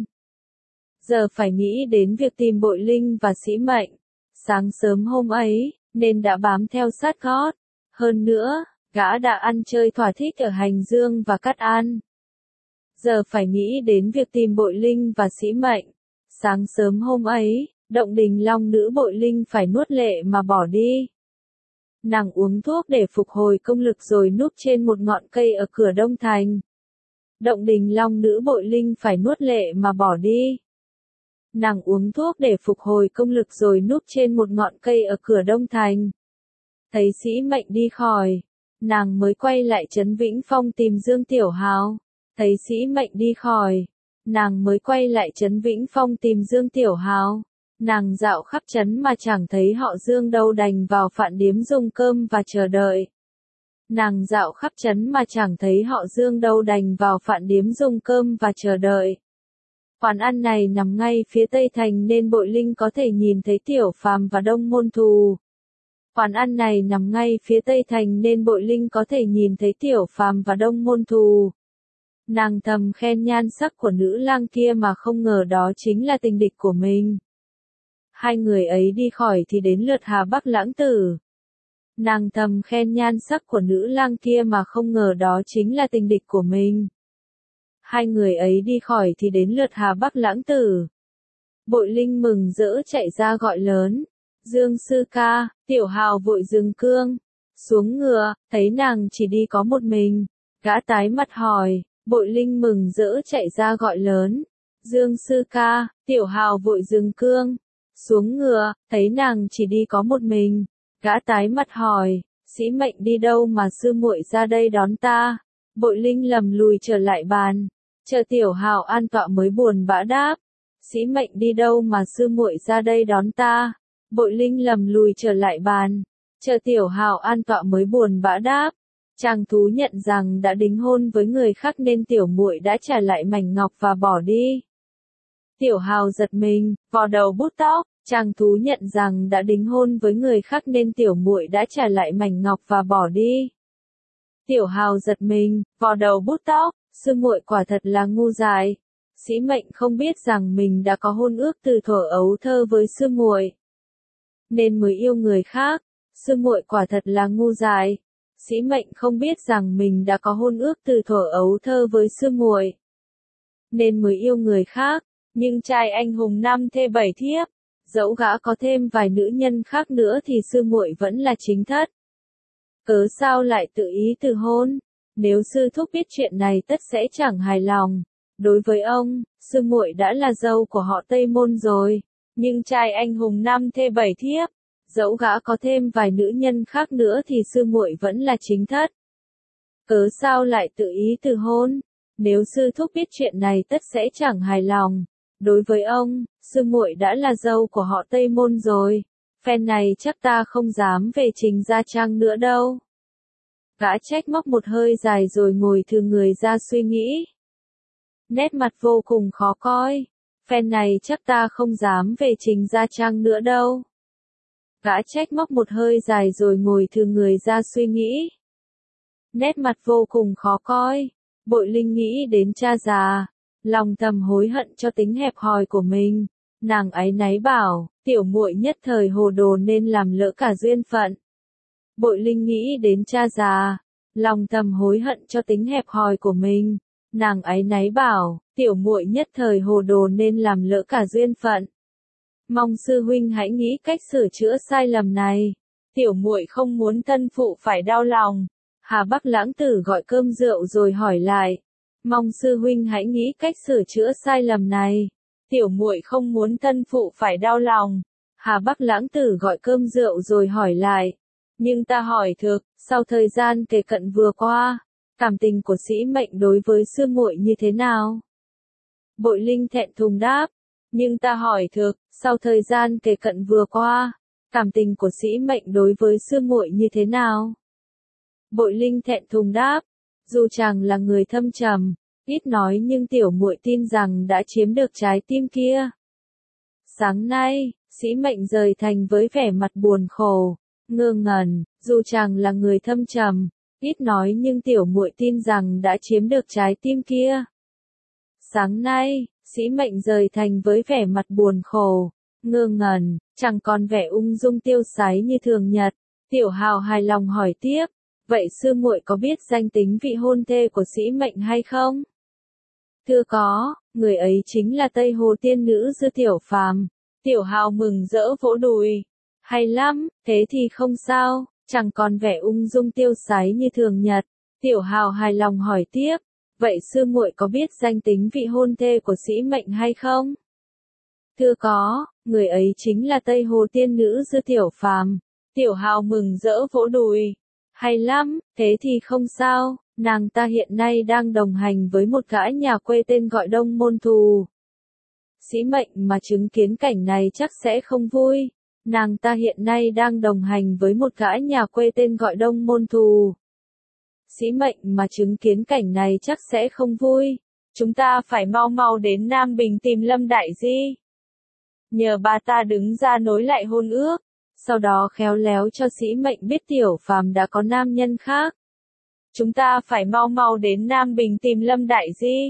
Giờ phải nghĩ đến việc tìm Bội Linh và Sĩ Mệnh. Sáng sớm hôm ấy, nên đã bám theo sát gót. Hơn nữa, gã đã ăn chơi thỏa thích ở Hành Dương và Cát An. Giờ phải nghĩ đến việc tìm Bội Linh và Sĩ Mệnh. Sáng sớm hôm ấy, động Đình Long nữ Bội Linh phải nuốt lệ mà bỏ đi. Nàng uống thuốc để phục hồi công lực rồi núp trên một ngọn cây ở cửa Đông Thành. Động Đình Long nữ Bội Linh phải nuốt lệ mà bỏ đi. Nàng uống thuốc để phục hồi công lực rồi núp trên một ngọn cây ở cửa Đông Thành. Thấy Sĩ Mệnh đi khỏi, nàng mới quay lại trấn Vĩnh Phong tìm Dương Tiểu Hào. Thấy Sĩ Mệnh đi khỏi, nàng mới quay lại trấn Vĩnh Phong tìm Dương Tiểu Hào. Nàng dạo khắp trấn mà chẳng thấy họ Dương đâu, đành vào phạn điếm dùng cơm và chờ đợi. Nàng dạo khắp trấn mà chẳng thấy họ Dương đâu, đành vào phạn điếm dùng cơm và chờ đợi. Quán ăn này nằm ngay phía Tây Thành nên Bội Linh có thể nhìn thấy Tiểu Phàm và Đông môn thù. Quán ăn này nằm ngay phía Tây Thành nên Bội Linh có thể nhìn thấy Tiểu Phàm và Đông môn thù. Nàng thầm khen nhan sắc của nữ lang kia mà không ngờ đó chính là tình địch của mình. Hai người ấy đi khỏi thì đến lượt Hà Bắc Lãng Tử. Nàng thầm khen nhan sắc của nữ lang kia mà không ngờ đó chính là tình địch của mình. Hai người ấy đi khỏi thì đến lượt Hà Bắc Lãng Tử. Bội Linh mừng rỡ chạy ra gọi lớn. Dương sư ca, Tiểu Hào vội dừng cương. Xuống ngựa, thấy nàng chỉ đi có một mình. Gã tái mặt hỏi, Bội Linh mừng rỡ chạy ra gọi lớn. Dương sư ca, Tiểu Hào vội dừng cương. Xuống ngựa, thấy nàng chỉ đi có một mình. Gã tái mặt hỏi, Sĩ Mệnh đi đâu mà sư muội ra đây đón ta? Bội Linh lầm lùi trở lại bàn, chờ Tiểu Hào an tọa mới buồn bã đáp. Sĩ Mệnh đi đâu mà sư muội ra đây đón ta? Bội Linh lầm lùi trở lại bàn, chờ Tiểu Hào an tọa mới buồn bã đáp. Chàng thú nhận rằng đã đính hôn với người khác nên tiểu muội đã trả lại mảnh ngọc và bỏ đi. Tiểu Hào giật mình, vò đầu bút tóc, chàng thú nhận rằng đã đính hôn với người khác nên tiểu muội đã trả lại mảnh ngọc và bỏ đi. Tiểu Hào giật mình, vò đầu bút tóc, sư muội quả thật là ngu dại. Sĩ Mệnh không biết rằng mình đã có hôn ước từ thuở ấu thơ với sư muội, nên mới yêu người khác. Sư muội quả thật là ngu dại. Sĩ Mệnh không biết rằng mình đã có hôn ước từ thuở ấu thơ với sư muội, nên mới yêu người khác. Nhưng trai anh hùng năm thê bảy thiếp, dẫu gã có thêm vài nữ nhân khác nữa thì sư muội vẫn là chính thất. Cớ sao lại tự ý từ hôn? Nếu sư thúc biết chuyện này tất sẽ chẳng hài lòng. Đối với ông, sư muội đã là dâu của họ Tây Môn rồi. Nhưng trai anh hùng năm thê bảy thiếp, dẫu gã có thêm vài nữ nhân khác nữa thì sư muội vẫn là chính thất. Cớ sao lại tự ý từ hôn? Nếu sư thúc biết chuyện này tất sẽ chẳng hài lòng. Đối với ông, sư muội đã là dâu của họ Tây Môn rồi. Phen này chắc ta không dám về Trình Gia Trang nữa đâu. Gã trách móc một hơi dài rồi ngồi thừ người ra suy nghĩ. Nét mặt vô cùng khó coi. Phen này chắc ta không dám về Trình Gia Trang nữa đâu. Gã trách móc một hơi dài rồi ngồi thừ người ra suy nghĩ. Nét mặt vô cùng khó coi. Bội Linh nghĩ đến cha già, lòng thầm hối hận cho tính hẹp hòi của mình. Nàng áy náy bảo, tiểu muội nhất thời hồ đồ nên làm lỡ cả duyên phận. Bội Linh nghĩ đến cha già, lòng thầm hối hận cho tính hẹp hòi của mình. Nàng áy náy bảo, tiểu muội nhất thời hồ đồ nên làm lỡ cả duyên phận. Mong sư huynh hãy nghĩ cách sửa chữa sai lầm này. Tiểu muội không muốn thân phụ phải đau lòng. Hà Bắc Lãng Tử gọi cơm rượu rồi hỏi lại. Mong sư huynh hãy nghĩ cách sửa chữa sai lầm này. Tiểu muội không muốn thân phụ phải đau lòng. Hà Bắc Lãng Tử gọi cơm rượu rồi hỏi lại. Nhưng ta hỏi thực, sau thời gian kề cận vừa qua, cảm tình của Sĩ Mệnh đối với sư muội như thế nào? Bội Linh thẹn thùng đáp. Nhưng ta hỏi thực, sau thời gian kề cận vừa qua, cảm tình của Sĩ Mệnh đối với sư muội như thế nào? Bội Linh thẹn thùng đáp. Dù chàng là người thâm trầm, ít nói nhưng tiểu muội tin rằng đã chiếm được trái tim kia. Sáng nay, Sĩ Mệnh rời thành với vẻ mặt buồn khổ, ngơ ngẩn. Dù chàng là người thâm trầm, ít nói nhưng tiểu muội tin rằng đã chiếm được trái tim kia. Sáng nay, Sĩ Mệnh rời thành với vẻ mặt buồn khổ, ngơ ngẩn, chẳng còn vẻ ung dung tiêu sái như thường nhật. Tiểu Hào hài lòng hỏi tiếp, vậy sư muội có biết danh tính vị hôn thê của Sĩ Mệnh hay không? Thưa có, người ấy chính là Tây Hồ tiên nữ Dư Tiểu Phàm. Tiểu Hào mừng rỡ vỗ đùi. Hay lắm, thế thì không sao, chẳng còn vẻ ung dung tiêu sái như thường nhật. Tiểu Hào hài lòng hỏi tiếp, vậy sư muội có biết danh tính vị hôn thê của Sĩ Mệnh hay không? Thưa có, người ấy chính là Tây Hồ tiên nữ Dư Tiểu Phàm. Tiểu Hào mừng rỡ vỗ đùi. Hay lắm, thế thì không sao, nàng ta hiện nay đang đồng hành với một gã nhà quê tên gọi Đông Môn Thù. Sĩ Mệnh mà chứng kiến cảnh này chắc sẽ không vui. Nàng ta hiện nay đang đồng hành với một gã nhà quê tên gọi Đông Môn Thù. Sĩ Mệnh mà chứng kiến cảnh này chắc sẽ không vui. Chúng ta phải mau mau đến Nam Bình tìm Lâm Đại Di. Nhờ bà ta đứng ra nối lại hôn ước. Sau đó khéo léo cho Sĩ Mệnh biết Tiểu Phàm đã có nam nhân khác. Chúng ta phải mau mau đến Nam Bình tìm Lâm Đại Di.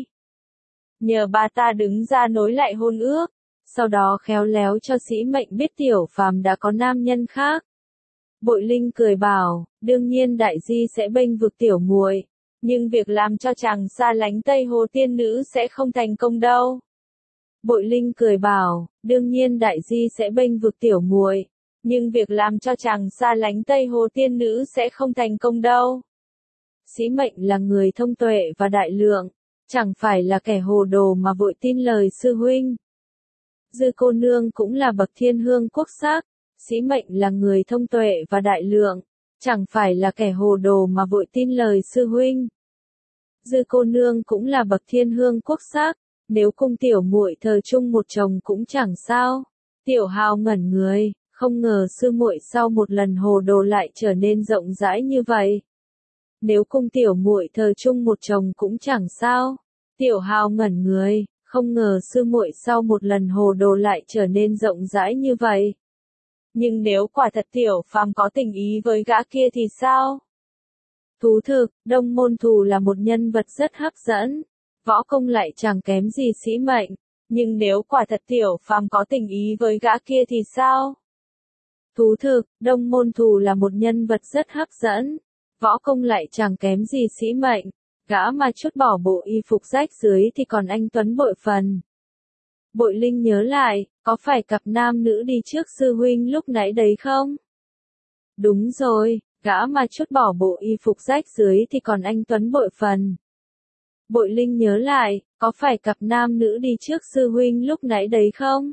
Nhờ bà ta đứng ra nối lại hôn ước. Sau đó khéo léo cho Sĩ Mệnh biết Tiểu Phàm đã có nam nhân khác. Bội Linh cười bảo, đương nhiên Đại Di sẽ bênh vực tiểu muội, nhưng việc làm cho chàng xa lánh Tây Hồ tiên nữ sẽ không thành công đâu. Bội Linh cười bảo, đương nhiên Đại Di sẽ bênh vực tiểu muội, nhưng việc làm cho chàng xa lánh Tây Hồ tiên nữ sẽ không thành công đâu. Sĩ Mệnh là người thông tuệ và đại lượng, chẳng phải là kẻ hồ đồ mà vội tin lời sư huynh. Dư cô nương cũng là bậc thiên hương quốc sắc. Sĩ Mệnh là người thông tuệ và đại lượng, chẳng phải là kẻ hồ đồ mà vội tin lời sư huynh. Dư cô nương cũng là bậc thiên hương quốc sắc, nếu cung tiểu muội thờ chung một chồng cũng chẳng sao. Tiểu Hào ngẩn người, không ngờ sư muội sau một lần hồ đồ lại trở nên rộng rãi như vậy. Nếu cung tiểu muội thờ chung một chồng cũng chẳng sao. Tiểu Hào ngẩn người, không ngờ sư muội sau một lần hồ đồ lại trở nên rộng rãi như vậy. Nhưng nếu quả thật tiểu phàm có tình ý với gã kia thì sao? Thú thực, Đông Môn Thù là một nhân vật rất hấp dẫn, võ công lại chẳng kém gì Sĩ Mệnh, nhưng nếu quả thật tiểu phàm có tình ý với gã kia thì sao? Thú thực, Đông Môn Thù là một nhân vật rất hấp dẫn, võ công lại chẳng kém gì Sĩ Mệnh, gã mà trút bỏ bộ y phục rách dưới thì còn anh tuấn bội phần. Bội Linh nhớ lại, có phải cặp nam nữ đi trước sư huynh lúc nãy đấy không? Đúng rồi, gã mà trút bỏ bộ y phục rách dưới thì còn anh tuấn bội phần. Bội Linh nhớ lại, có phải cặp nam nữ đi trước sư huynh lúc nãy đấy không?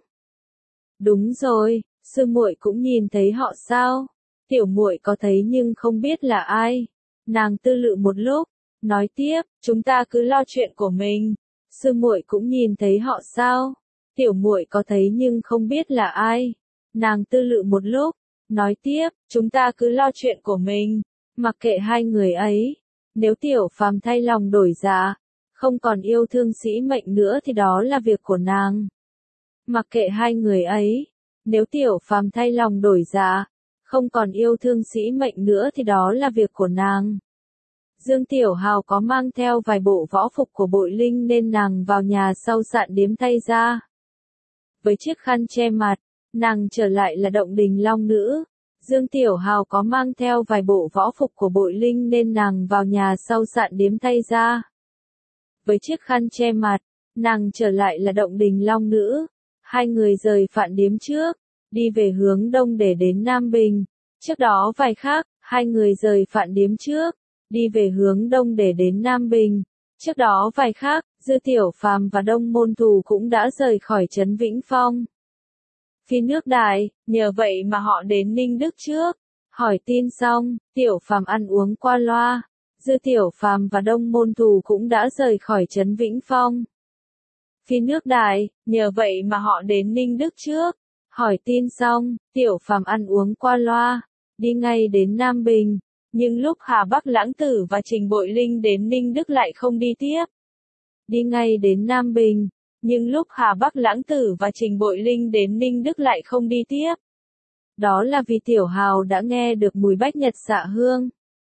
Đúng rồi, sư muội cũng nhìn thấy họ sao? Tiểu muội có thấy nhưng không biết là ai. Nàng tư lự một lúc, nói tiếp, chúng ta cứ lo chuyện của mình. Sư muội cũng nhìn thấy họ sao? Tiểu muội có thấy nhưng không biết là ai. Nàng tư lự một lúc, nói tiếp, chúng ta cứ lo chuyện của mình. Mặc kệ hai người ấy, nếu tiểu phàm thay lòng đổi dạ, không còn yêu thương Sĩ Mệnh nữa thì đó là việc của nàng. Mặc kệ hai người ấy, nếu tiểu phàm thay lòng đổi dạ, không còn yêu thương Sĩ Mệnh nữa thì đó là việc của nàng. Dương Tiểu Hào có mang theo vài bộ võ phục của Bội Linh nên nàng vào nhà sau sạn điếm thay ra. Với chiếc khăn che mặt, nàng trở lại là Động Đình Long Nữ. Dương Tiểu Hào có mang theo vài bộ võ phục của Bội Linh nên nàng vào nhà sau sạn điếm thay ra. Với chiếc khăn che mặt, nàng trở lại là Động Đình Long Nữ. Hai người rời Phạn Điếm trước, đi về hướng đông để đến Nam Bình. Trước đó vài khắc, hai người rời Phạn Điếm trước, đi về hướng đông để đến Nam Bình. Trước đó vài khắc, Dư Tiểu Phàm và Đông Môn Thù cũng đã rời khỏi trấn Vĩnh Phong. Phi nước Đại, nhờ vậy mà họ đến Ninh Đức trước. Hỏi tin xong, Tiểu Phàm ăn uống qua loa. Dư Tiểu Phàm và Đông Môn Thù cũng đã rời khỏi trấn Vĩnh Phong. Phi nước Đại, nhờ vậy mà họ đến Ninh Đức trước. Hỏi tin xong, Tiểu Phàm ăn uống qua loa, đi ngay đến Nam Bình. Nhưng lúc Hà Bắc Lãng Tử và Trình Bội Linh đến Ninh Đức lại không đi tiếp. Đi ngay đến Nam Bình, nhưng lúc Hà Bắc Lãng Tử và Trình Bội Linh đến Ninh Đức lại không đi tiếp. Đó là vì Tiểu Hào đã nghe được mùi bách nhật xạ hương.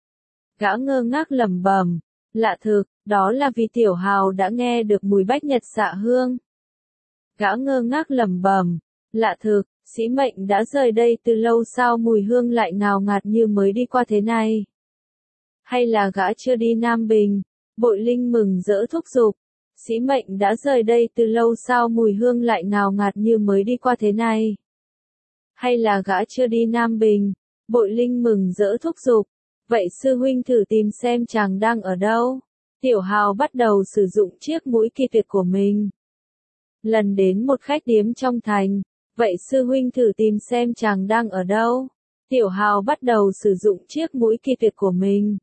Gã ngơ ngác lẩm bẩm, lạ thực, đó là vì Tiểu Hào đã nghe được mùi bách nhật xạ hương. Gã ngơ ngác lẩm bẩm, lạ thực, Sĩ Mệnh đã rời đây từ lâu sao mùi hương lại ngào ngạt như mới đi qua thế này? Hay là gã chưa đi Nam Bình? Bội Linh mừng rỡ thúc giục. Sĩ Mệnh đã rời đây từ lâu sao mùi hương lại ngào ngạt như mới đi qua thế này? Hay là gã chưa đi Nam Bình? Bội Linh mừng rỡ thúc giục. Vậy sư huynh thử tìm xem chàng đang ở đâu. Tiểu Hào bắt đầu sử dụng chiếc mũi kỳ tuyệt của mình. Lần đến một khách điếm trong thành. Vậy sư huynh thử tìm xem chàng đang ở đâu. Tiểu Hào bắt đầu sử dụng chiếc mũi kỳ tuyệt của mình.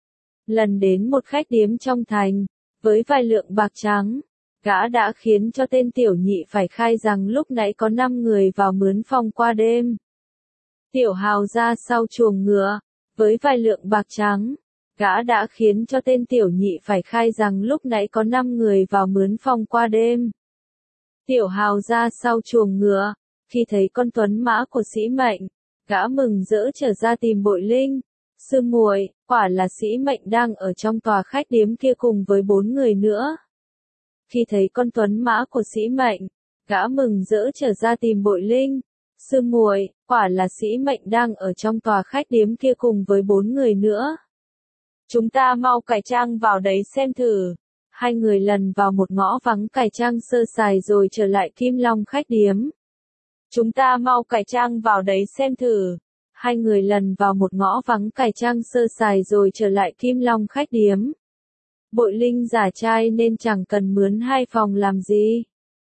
Lần đến một khách điếm trong thành, với vài lượng bạc trắng, gã đã khiến cho tên tiểu nhị phải khai rằng lúc nãy có năm người vào mướn phòng qua đêm. Tiểu Hào ra sau chuồng ngựa, với vài lượng bạc trắng, gã đã khiến cho tên tiểu nhị phải khai rằng lúc nãy có năm người vào mướn phòng qua đêm. Tiểu Hào ra sau chuồng ngựa, khi thấy con tuấn mã của Sĩ Mệnh, gã mừng rỡ trở ra tìm Bội Linh. Sư muội, quả là Sĩ Mệnh đang ở trong tòa khách điếm kia cùng với bốn người nữa. Khi thấy con tuấn mã của Sĩ Mệnh, gã mừng rỡ trở ra tìm Bội Linh. Sư muội, quả là Sĩ Mệnh đang ở trong tòa khách điếm kia cùng với bốn người nữa. Chúng ta mau cải trang vào đấy xem thử. Hai người lần vào một ngõ vắng cải trang sơ sài rồi trở lại Kim Long khách điếm. Chúng ta mau cải trang vào đấy xem thử. Hai người lần vào một ngõ vắng cải trang sơ sài rồi trở lại Kim Long khách điếm. Bội Linh giả trai nên chẳng cần mướn hai phòng làm gì.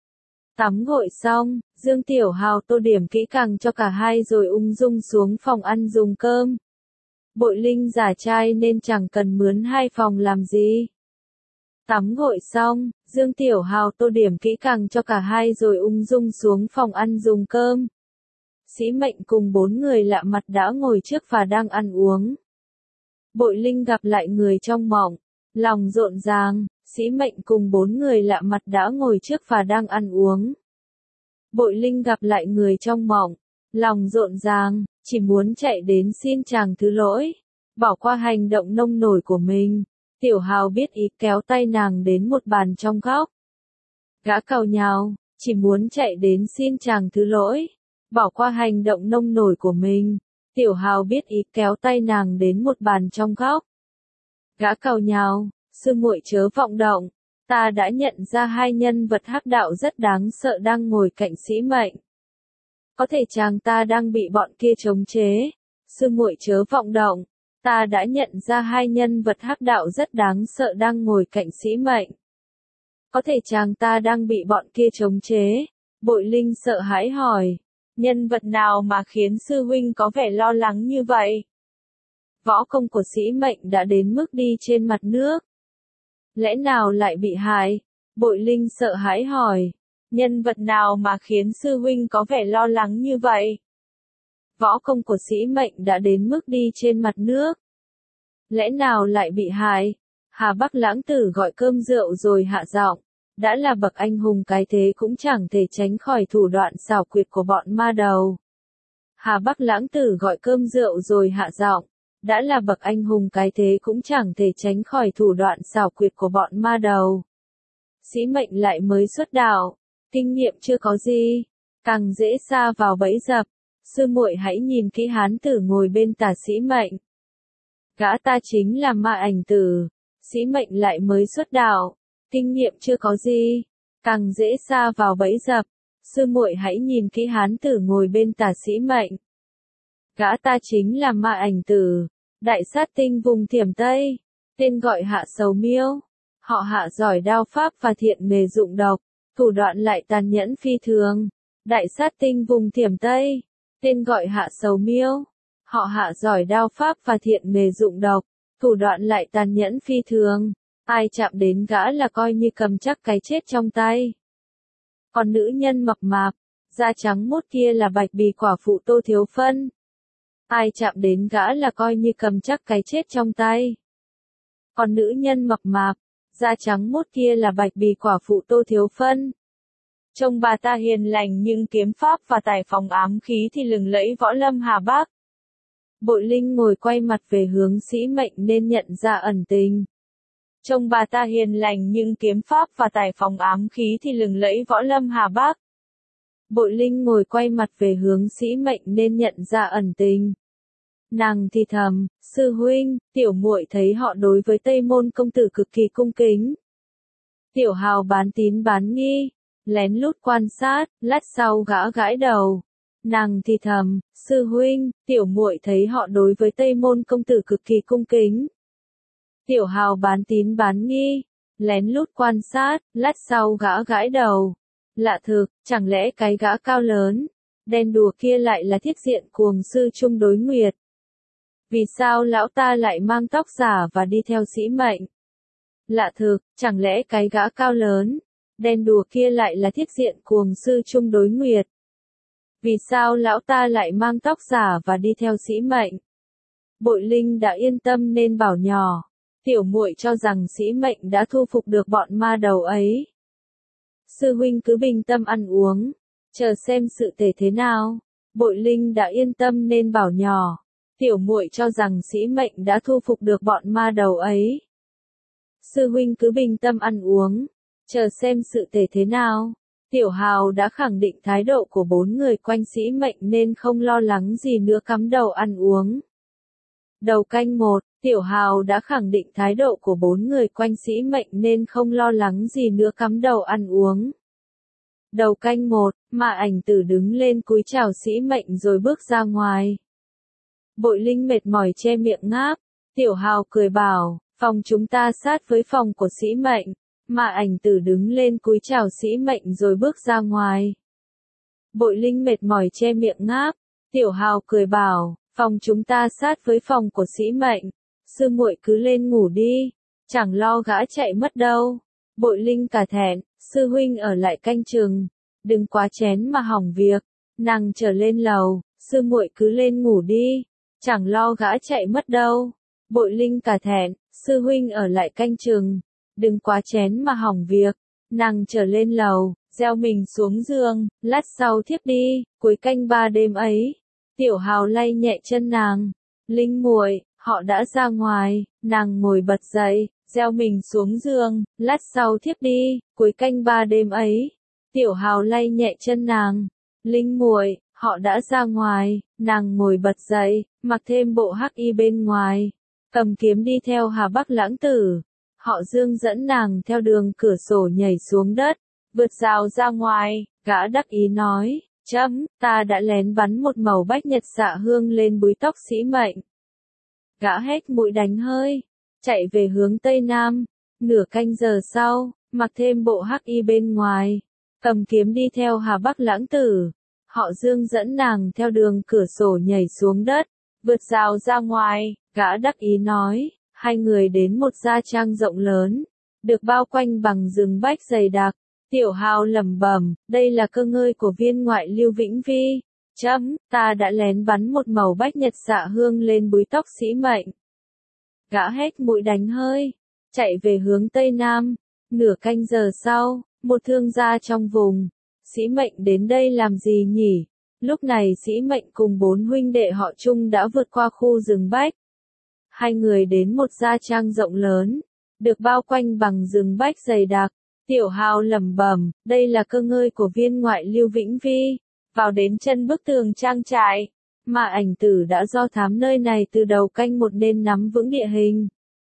Tắm gội xong, Dương Tiểu Hào tô điểm kỹ càng cho cả hai rồi ung dung xuống phòng ăn dùng cơm. Bội Linh giả trai nên chẳng cần mướn hai phòng làm gì. Tắm gội xong, Dương Tiểu Hào tô điểm kỹ càng cho cả hai rồi ung dung xuống phòng ăn dùng cơm. Sĩ Mệnh cùng bốn người lạ mặt đã ngồi trước và đang ăn uống. Bội Linh gặp lại người trong mộng, lòng rộn ràng, Sĩ Mệnh cùng bốn người lạ mặt đã ngồi trước và đang ăn uống. Bội Linh gặp lại người trong mộng, lòng rộn ràng, chỉ muốn chạy đến xin chàng thứ lỗi, bỏ qua hành động nông nổi của mình. Tiểu Hào biết ý kéo tay nàng đến một bàn trong góc. Gã càu nhào, chỉ muốn chạy đến xin chàng thứ lỗi, bỏ qua hành động nông nổi của mình. Tiểu Hào biết ý kéo tay nàng đến một bàn trong góc. Gã càu nhào, sư muội chớ vọng động, ta đã nhận ra hai nhân vật hắc đạo rất đáng sợ đang ngồi cạnh Sĩ Mệnh. Có thể chàng ta đang bị bọn kia chống chế. Sư muội chớ vọng động, ta đã nhận ra hai nhân vật hắc đạo rất đáng sợ đang ngồi cạnh Sĩ Mệnh. Có thể chàng ta đang bị bọn kia chống chế. Bội Linh sợ hãi hỏi, nhân vật nào mà khiến sư huynh có vẻ lo lắng như vậy? Võ công của Sĩ Mệnh đã đến mức đi trên mặt nước. Lẽ nào lại bị hại? Bội Linh sợ hãi hỏi, nhân vật nào mà khiến sư huynh có vẻ lo lắng như vậy? Võ công của Sĩ Mệnh đã đến mức đi trên mặt nước. Lẽ nào lại bị hại? Hà Bắc Lãng Tử gọi cơm rượu rồi hạ giọng, đã là bậc anh hùng cái thế cũng chẳng thể tránh khỏi thủ đoạn xảo quyệt của bọn ma đầu. Hà Bắc Lãng Tử gọi cơm rượu rồi hạ giọng, đã là bậc anh hùng cái thế cũng chẳng thể tránh khỏi thủ đoạn xảo quyệt của bọn ma đầu. Sĩ Mệnh lại mới xuất đạo, kinh nghiệm chưa có gì, càng dễ sa vào bẫy dập. Sư muội hãy nhìn kỹ hán tử ngồi bên tả Sĩ Mệnh. Gã ta chính là Ma Ảnh Tử. Sĩ Mệnh lại mới xuất đạo, kinh nghiệm chưa có gì, càng dễ sa vào bẫy dập. Sư muội hãy nhìn kỹ hán tử ngồi bên tả Sĩ Mệnh. Gã ta chính là Ma Ảnh Tử, đại sát tinh vùng Thiểm Tây, tên gọi Hạ Sầu Miêu. Họ Hạ giỏi đao pháp và thiện nghề dụng độc, thủ đoạn lại tàn nhẫn phi thường. Đại sát tinh vùng Thiểm Tây, tên gọi Hạ Sầu Miêu. Họ Hạ giỏi đao pháp và thiện nghề dụng độc, thủ đoạn lại tàn nhẫn phi thường. Ai chạm đến gã là coi như cầm chắc cái chết trong tay. Còn nữ nhân mập mạp, da trắng mốt kia là Bạch Bì quả phụ Tô Thiếu Phân. Ai chạm đến gã là coi như cầm chắc cái chết trong tay. Còn nữ nhân mập mạp, da trắng mốt kia là Bạch Bì quả phụ Tô Thiếu Phân. Trông bà ta hiền lành nhưng kiếm pháp và tài phòng ám khí thì lừng lẫy võ lâm Hà Bắc. Bội Linh ngồi quay mặt về hướng Sĩ Mệnh nên nhận ra ẩn tình. Trông bà ta hiền lành nhưng kiếm pháp và tài phòng ám khí thì lừng lẫy võ lâm Hà Bắc. Bội Linh ngồi quay mặt về hướng Sĩ Mệnh nên nhận ra ẩn tình. Nàng thì thầm, sư huynh, tiểu muội thấy họ đối với Tây Môn công tử cực kỳ cung kính. Tiểu Hào bán tín bán nghi, lén lút quan sát, lát sau gã gãi đầu. Nàng thì thầm, sư huynh, tiểu muội thấy họ đối với Tây Môn công tử cực kỳ cung kính. Tiểu Hào bán tín bán nghi, lén lút quan sát, lát sau gã gãi đầu. Lạ thực, chẳng lẽ cái gã cao lớn, đen đùa kia lại là thiết diện cuồng sư Trung Đối Nguyệt? Vì sao lão ta lại mang tóc giả và đi theo Sĩ Mệnh? Lạ thực, chẳng lẽ cái gã cao lớn, đen đùa kia lại là thiết diện cuồng sư Trung Đối Nguyệt? Vì sao lão ta lại mang tóc giả và đi theo Sĩ Mệnh? Bội Linh đã yên tâm nên bảo nhỏ, tiểu muội cho rằng Sĩ Mệnh đã thu phục được bọn ma đầu ấy. Sư huynh cứ bình tâm ăn uống, chờ xem sự thể thế nào. Bội Linh đã yên tâm nên bảo nhỏ, tiểu muội cho rằng Sĩ Mệnh đã thu phục được bọn ma đầu ấy. Sư huynh cứ bình tâm ăn uống, chờ xem sự thể thế nào. Tiểu Hào đã khẳng định thái độ của bốn người quanh Sĩ Mệnh nên không lo lắng gì nữa cắm đầu ăn uống. Đầu canh một, Tiểu Hào đã khẳng định thái độ của bốn người quanh Sĩ Mệnh nên không lo lắng gì nữa cắm đầu ăn uống. Đầu canh một, Ma Ảnh Tử đứng lên cúi chào Sĩ Mệnh rồi bước ra ngoài. Bội Linh mệt mỏi che miệng ngáp. Tiểu Hào cười bảo, phòng chúng ta sát với phòng của Sĩ Mệnh. Ma Ảnh Tử đứng lên cúi chào Sĩ Mệnh rồi bước ra ngoài. Bội Linh mệt mỏi che miệng ngáp. Tiểu Hào cười bảo, phòng chúng ta sát với phòng của Sĩ Mệnh. Sư muội cứ lên ngủ đi, chẳng lo gã chạy mất đâu. Bội Linh cả thẹn, sư huynh ở lại canh chừng, đừng quá chén mà hỏng việc. Nàng trở lên lầu, sư muội cứ lên ngủ đi, chẳng lo gã chạy mất đâu. Bội Linh cả thẹn, sư huynh ở lại canh chừng, đừng quá chén mà hỏng việc. Nàng trở lên lầu, gieo mình xuống giường, lát sau thiếp đi. Cuối canh ba đêm ấy, Tiểu Hào lay nhẹ chân nàng. Linh muội, họ đã ra ngoài. Nàng ngồi bật dậy, gieo mình xuống giường, lát sau thiếp đi. Cuối canh ba đêm ấy, Tiểu Hào lay nhẹ chân nàng. Linh muội, họ đã ra ngoài. Nàng ngồi bật dậy, mặc thêm bộ hắc y bên ngoài, cầm kiếm đi theo Hà Bắc lãng tử. Họ Dương dẫn nàng theo đường cửa sổ nhảy xuống đất, vượt rào ra ngoài. Gã đắc ý nói, chấm, ta đã lén bắn một mẩu bách nhật xạ hương lên búi tóc Sĩ Mệnh. Gã hét mũi đánh hơi, chạy về hướng tây nam. Nửa canh giờ sau, mặc thêm bộ hắc y bên ngoài, cầm kiếm đi theo Hà Bắc lãng tử. Họ Dương dẫn nàng theo đường cửa sổ nhảy xuống đất, vượt rào ra ngoài. Gã đắc ý nói, hai người đến một gia trang rộng lớn, được bao quanh bằng rừng bách dày đặc. Tiểu Hào lẩm bẩm, đây là cơ ngơi của viên ngoại Lưu Vĩnh Vi. Chấm, ta đã lén bắn một mẩu bách nhật xạ hương lên búi tóc Sĩ Mệnh. Gã hét mũi đánh hơi, chạy về hướng tây nam. Nửa canh giờ sau, một thương gia trong vùng. Sĩ Mệnh đến đây làm gì nhỉ? Lúc này Sĩ Mệnh cùng bốn huynh đệ họ Trung đã vượt qua khu rừng bách. Hai người đến một gia trang rộng lớn, được bao quanh bằng rừng bách dày đặc. Tiểu Hào lẩm bẩm, đây là cơ ngơi của viên ngoại Lưu Vĩnh Vi. Vào đến chân bức tường trang trại, mà ảnh tử đã do thám nơi này từ đầu canh một nên nắm vững địa hình.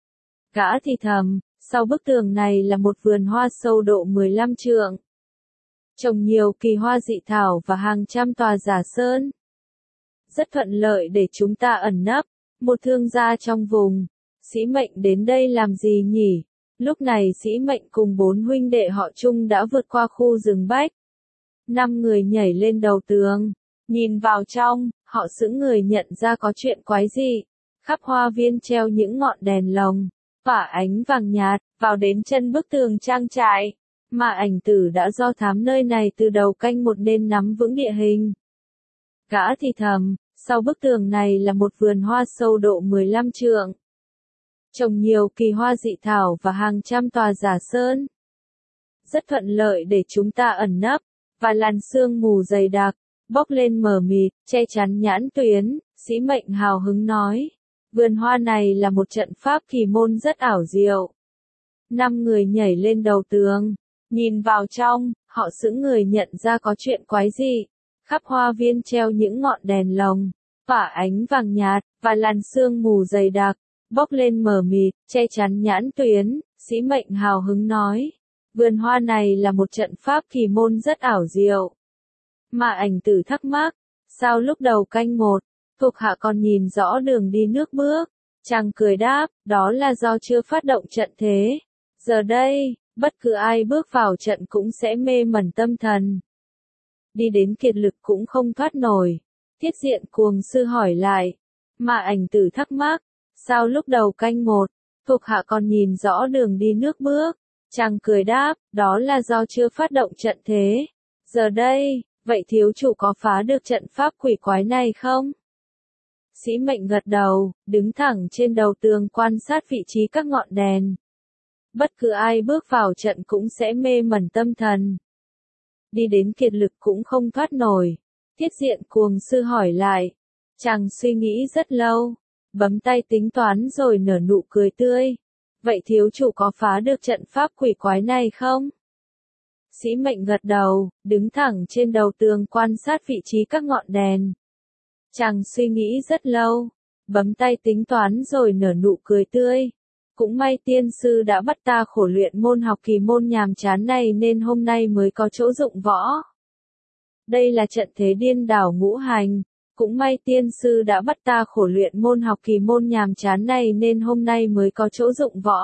Gã thì thầm, sau bức tường này là một vườn hoa sâu độ mười lăm trượng, trồng nhiều kỳ hoa dị thảo và hàng trăm tòa giả sơn. Rất thuận lợi để chúng ta ẩn nấp. Một thương gia trong vùng. Sĩ Mệnh đến đây làm gì nhỉ? Lúc này Sĩ Mệnh cùng bốn huynh đệ họ Trung đã vượt qua khu rừng bách. Năm người nhảy lên đầu tường, nhìn vào trong, họ sững người nhận ra có chuyện quái dị. Khắp hoa viên treo những ngọn đèn lồng, tỏa ánh vàng nhạt, vào đến chân bức tường trang trại. Mà ảnh tử đã do thám nơi này từ đầu canh một nên nắm vững địa hình. Gã thì thầm, sau bức tường này là một vườn hoa sâu độ mười lăm trượng, trồng nhiều kỳ hoa dị thảo và hàng trăm tòa giả sơn. Rất thuận lợi để chúng ta ẩn nấp, và làn sương mù dày đặc, bốc lên mờ mịt, che chắn nhãn tuyến. Sĩ Mệnh hào hứng nói, vườn hoa này là một trận pháp kỳ môn rất ảo diệu. Năm người nhảy lên đầu tường, nhìn vào trong, họ sững người nhận ra có chuyện quái dị. Khắp hoa viên treo những ngọn đèn lồng, tỏa ánh vàng nhạt, và làn sương mù dày đặc, bốc lên mờ mịt, che chắn nhãn tuyến. Sĩ Mệnh hào hứng nói, vườn hoa này là một trận pháp kỳ môn rất ảo diệu. Mà ảnh tử thắc mắc, sao lúc đầu canh một, thuộc hạ còn nhìn rõ đường đi nước bước? Chàng cười đáp, đó là do chưa phát động trận thế. Giờ đây, bất cứ ai bước vào trận cũng sẽ mê mẩn tâm thần, đi đến kiệt lực cũng không thoát nổi. Thiết Diện Cuồng Sư hỏi lại, mà ảnh tử thắc mắc, sao lúc đầu canh một, thuộc hạ còn nhìn rõ đường đi nước bước? Chàng cười đáp, đó là do chưa phát động trận thế. Giờ đây, vậy thiếu chủ có phá được trận pháp quỷ quái này không? Sĩ Mệnh gật đầu, đứng thẳng trên đầu tường quan sát vị trí các ngọn đèn. Bất cứ ai bước vào trận cũng sẽ mê mẩn tâm thần, đi đến kiệt lực cũng không thoát nổi. Thiết Diện Cuồng Sư hỏi lại. Chàng suy nghĩ rất lâu, bấm tay tính toán rồi nở nụ cười tươi. Vậy thiếu chủ có phá được trận pháp quỷ quái này không? Sĩ Mệnh gật đầu, đứng thẳng trên đầu tường quan sát vị trí các ngọn đèn. Chàng suy nghĩ rất lâu, bấm tay tính toán rồi nở nụ cười tươi. Cũng may tiên sư đã bắt ta khổ luyện môn học kỳ môn nhàm chán này nên hôm nay mới có chỗ dụng võ. Đây là trận thế điên đảo ngũ hành. Cũng may tiên sư đã bắt ta khổ luyện môn học kỳ môn nhàm chán này nên hôm nay mới có chỗ dụng võ.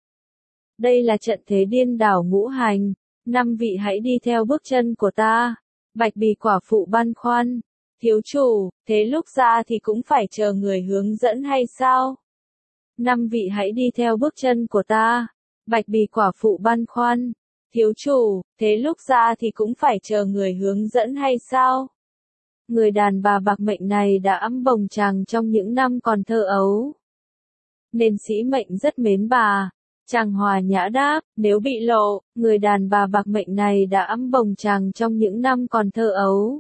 Đây là trận thế điên đảo ngũ hành. Năm vị hãy đi theo bước chân của ta. Bạch Bì quả phụ băn khoăn. Thiếu chủ, thế lúc ra thì cũng phải chờ người hướng dẫn hay sao? năm vị hãy đi theo bước chân của ta. Bạch bì quả phụ băn khoăn. Thiếu chủ, thế lúc ra thì cũng phải chờ người hướng dẫn hay sao? Người đàn bà bạc mệnh này đã ẵm bồng chàng trong những năm còn thơ ấu, nên sĩ mệnh rất mến bà. Chàng hòa nhã đáp, nếu bị lộ, người đàn bà bạc mệnh này đã ẵm bồng chàng trong những năm còn thơ ấu,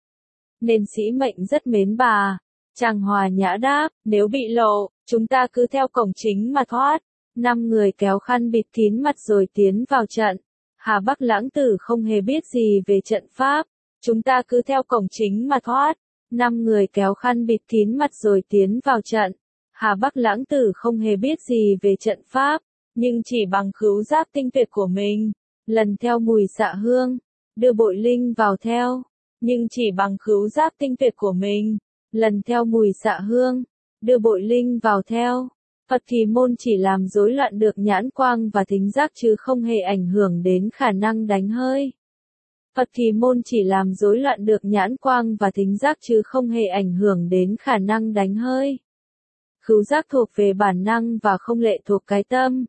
nên sĩ mệnh rất mến bà. Chàng hòa nhã đáp, nếu bị lộ, chúng ta cứ theo cổng chính mà thoát. Năm người kéo khăn bịt kín mặt rồi tiến vào trận. Hà Bắc lãng tử không hề biết gì về trận pháp. Chúng ta cứ theo cổng chính mà thoát. Năm người kéo khăn bịt kín mặt rồi tiến vào trận. Hà Bắc lãng tử không hề biết gì về trận pháp, nhưng chỉ bằng khứu giác tinh tuyệt của mình, lần theo mùi xạ hương, đưa bội linh vào theo. Nhưng chỉ bằng khứu giác tinh tuyệt của mình, lần theo mùi xạ hương, đưa bội linh vào theo. Phật Kỳ môn chỉ làm rối loạn được nhãn quang và thính giác chứ không hề ảnh hưởng đến khả năng đánh hơi. Phật Kỳ môn chỉ làm rối loạn được nhãn quang và thính giác chứ không hề ảnh hưởng đến khả năng đánh hơi. Khứu giác thuộc về bản năng và không lệ thuộc cái tâm.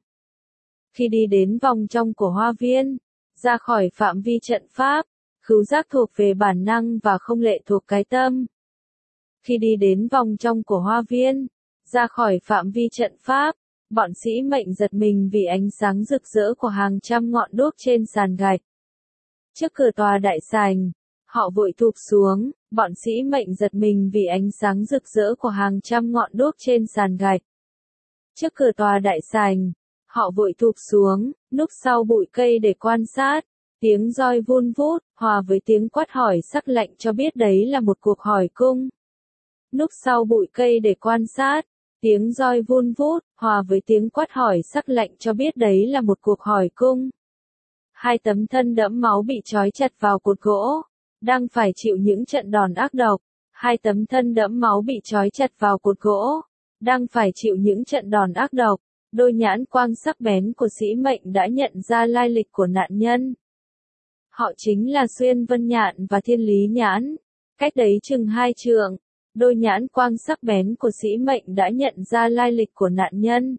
Khi đi đến vòng trong của hoa viên, ra khỏi phạm vi trận pháp, khứu giác thuộc về bản năng và không lệ thuộc cái tâm. Khi đi đến vòng trong của hoa viên, ra khỏi phạm vi trận pháp, bọn sĩ mệnh giật mình vì ánh sáng rực rỡ của hàng trăm ngọn đuốc trên sàn gạch. Trước cửa tòa đại sảnh, họ vội thụp xuống, bọn sĩ mệnh giật mình vì ánh sáng rực rỡ của hàng trăm ngọn đuốc trên sàn gạch. Trước cửa tòa đại sảnh, họ vội thụp xuống, núp sau bụi cây để quan sát. Tiếng roi vun vút, hòa với tiếng quát hỏi sắc lạnh cho biết đấy là một cuộc hỏi cung. Núp sau bụi cây để quan sát. Tiếng roi vun vút, hòa với tiếng quát hỏi sắc lạnh cho biết đấy là một cuộc hỏi cung. Hai tấm thân đẫm máu bị trói chặt vào cột gỗ, đang phải chịu những trận đòn ác độc. Hai tấm thân đẫm máu bị trói chặt vào cột gỗ, đang phải chịu những trận đòn ác độc. Đôi nhãn quang sắc bén của sĩ mệnh đã nhận ra lai lịch của nạn nhân. Họ chính là Xuyên Vân Nhạn và Thiên Lý Nhãn. Cách đấy chừng hai trượng, đôi nhãn quang sắc bén của sĩ mệnh đã nhận ra lai lịch của nạn nhân.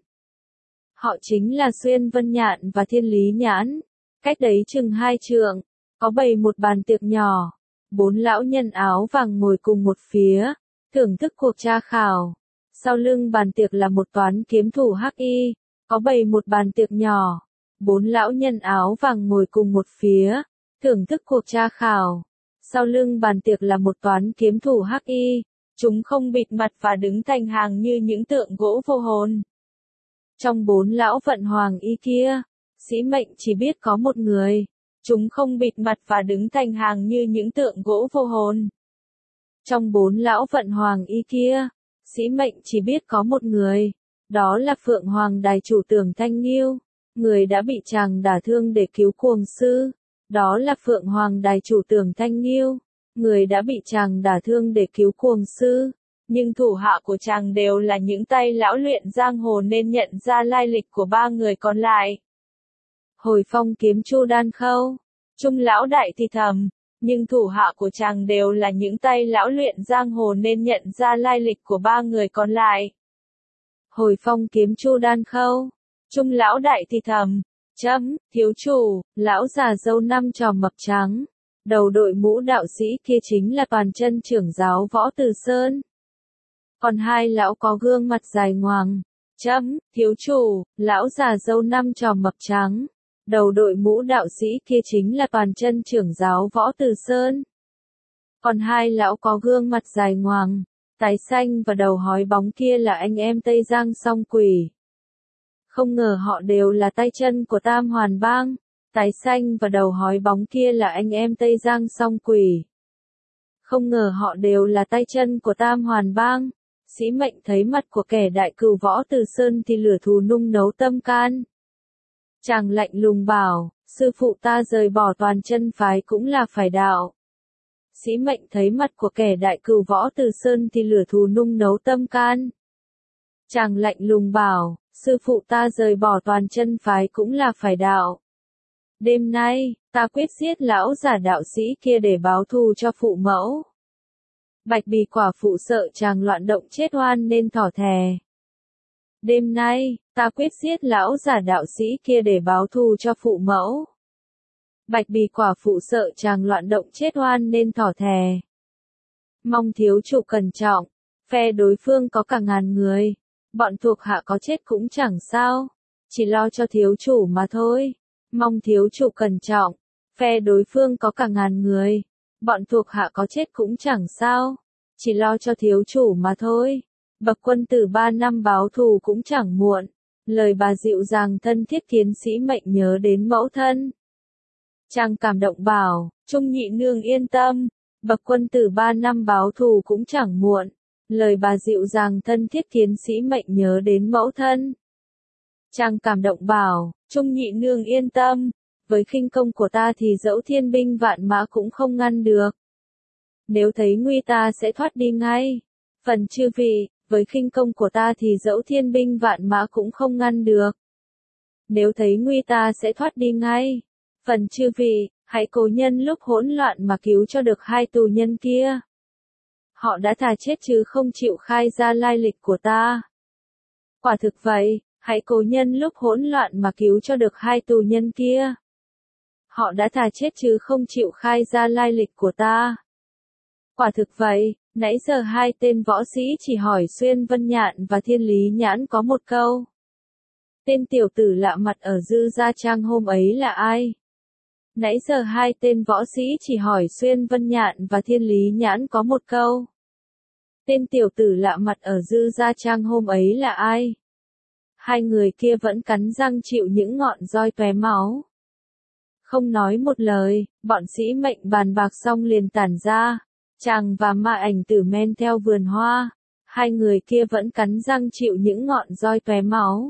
Họ chính là Xuyên Vân Nhạn và Thiên Lý Nhãn. Cách đấy chừng hai trượng, có bày một bàn tiệc nhỏ. Bốn lão nhân áo vàng ngồi cùng một phía, thưởng thức cuộc tra khảo. Sau lưng bàn tiệc là một toán kiếm thủ hắc y, có bày một bàn tiệc nhỏ. Bốn lão nhân áo vàng ngồi cùng một phía, thưởng thức cuộc tra khảo. Sau lưng bàn tiệc là một toán kiếm thủ hắc y, chúng không bịt mặt và đứng thành hàng như những tượng gỗ vô hồn. Trong bốn lão vận hoàng y kia, sĩ mệnh chỉ biết có một người, chúng không bịt mặt và đứng thành hàng như những tượng gỗ vô hồn. Trong bốn lão vận hoàng y kia, sĩ mệnh chỉ biết có một người, đó là Phượng Hoàng Đài chủ Tưởng Thanh Nghiêu, người đã bị chàng đả thương để cứu cuồng sư. Đó là Phượng Hoàng Đài chủ Tưởng Thanh Nghiêu, người đã bị chàng đả thương để cứu cuồng sư. Nhưng thủ hạ của chàng đều là những tay lão luyện giang hồ nên nhận ra lai lịch của ba người còn lại. Hồi phong kiếm Chu Đan Khâu, Trung lão đại thì thầm, nhưng thủ hạ của chàng đều là những tay lão luyện giang hồ nên nhận ra lai lịch của ba người còn lại. Hồi phong kiếm Chu Đan Khâu, Trung lão đại thì thầm, chấm, thiếu chủ, lão già râu năm tròm mập trắng, đầu đội mũ đạo sĩ kia chính là toàn chân trưởng giáo Võ Từ Sơn. Còn hai lão có gương mặt dài ngoằng, chấm, thiếu chủ, lão già râu năm tròm mập trắng, đầu đội mũ đạo sĩ kia chính là toàn chân trưởng giáo Võ Từ Sơn. Còn hai lão có gương mặt dài ngoằng, tái xanh và đầu hói bóng kia là anh em Tây Giang Song Quỷ. Không ngờ họ đều là tay chân của Tam Hoàn Bang, tái xanh và đầu hói bóng kia là anh em Tây Giang Song Quỷ. Không ngờ họ đều là tay chân của Tam Hoàn Bang. Sĩ mệnh thấy mặt của kẻ đại cừu Võ Từ Sơn thì lửa thù nung nấu tâm can. Chàng lạnh lùng bảo, sư phụ ta rời bỏ toàn chân phái cũng là phải đạo. Sĩ mệnh thấy mặt của kẻ đại cừu Võ Từ Sơn thì lửa thù nung nấu tâm can. Chàng lạnh lùng bảo, sư phụ ta rời bỏ toàn chân phái cũng là phải đạo. Đêm nay, ta quyết giết lão giả đạo sĩ kia để báo thù cho phụ mẫu. Bạch bì quả phụ sợ chàng loạn động chết oan nên thỏ thè. Đêm nay, ta quyết giết lão giả đạo sĩ kia để báo thù cho phụ mẫu. Bạch Bì quả phụ sợ chàng loạn động chết oan nên thỏ thè. Mong thiếu chủ cẩn trọng, phe đối phương có cả ngàn người. Bọn thuộc hạ có chết cũng chẳng sao, chỉ lo cho thiếu chủ mà thôi. Mong thiếu chủ cẩn trọng, phe đối phương có cả ngàn người. Bọn thuộc hạ có chết cũng chẳng sao, chỉ lo cho thiếu chủ mà thôi. Bậc quân tử ba năm báo thù cũng chẳng muộn. Lời bà dịu dàng thân thiết tiến sĩ mệnh nhớ đến mẫu thân. Chàng cảm động bảo, Trung nhị nương yên tâm, bậc quân tử ba năm báo thù cũng chẳng muộn. Lời bà dịu dàng thân thiết tiến sĩ mệnh nhớ đến mẫu thân. Chàng cảm động bảo, Trung nhị nương yên tâm, với khinh công của ta thì dẫu thiên binh vạn mã cũng không ngăn được. Nếu thấy nguy ta sẽ thoát đi ngay. Phần chư vị, với khinh công của ta thì dẫu thiên binh vạn mã cũng không ngăn được. Nếu thấy nguy ta sẽ thoát đi ngay. Phần chư vị, hãy cố nhân lúc hỗn loạn mà cứu cho được hai tù nhân kia. Họ đã thà chết chứ không chịu khai ra lai lịch của ta. Quả thực vậy, hãy cố nhân lúc hỗn loạn mà cứu cho được hai tù nhân kia. Họ đã thà chết chứ không chịu khai ra lai lịch của ta. Quả thực vậy, nãy giờ hai tên võ sĩ chỉ hỏi Xuyên Vân Nhạn và Thiên Lý Nhãn có một câu. Tên tiểu tử lạ mặt ở Dư Gia Trang hôm ấy là ai? Nãy giờ hai tên võ sĩ chỉ hỏi Xuyên Vân Nhạn và Thiên Lý Nhãn có một câu. Tên tiểu tử lạ mặt ở Dư Gia Trang hôm ấy là ai? Hai người kia vẫn cắn răng chịu những ngọn roi tóe máu. Không nói một lời, bọn sĩ mệnh bàn bạc xong liền tản ra. Chàng và Ma Ảnh Tử men theo vườn hoa. Hai người kia vẫn cắn răng chịu những ngọn roi tóe máu.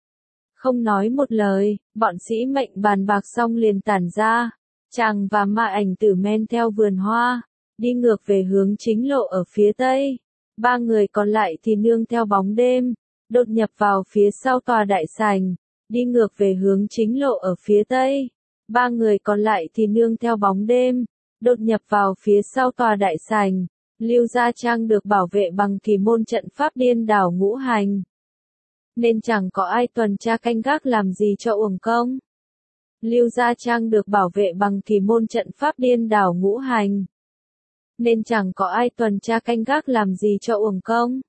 Không nói một lời, bọn sĩ mệnh bàn bạc xong liền tản ra. Chàng và Ma Ảnh Tử men theo vườn hoa, đi ngược về hướng chính lộ ở phía tây. Ba người còn lại thì nương theo bóng đêm, đột nhập vào phía sau tòa đại sảnh, đi ngược về hướng chính lộ ở phía tây. Ba người còn lại thì nương theo bóng đêm, đột nhập vào phía sau tòa đại sảnh. Lưu Gia Trang được bảo vệ bằng kỳ môn trận pháp điên đảo ngũ hành, nên chẳng có ai tuần tra canh gác làm gì cho uổng công. Lưu Gia Trang được bảo vệ bằng kỳ môn trận pháp điên đảo ngũ hành, nên chẳng có ai tuần tra canh gác làm gì cho uổng công.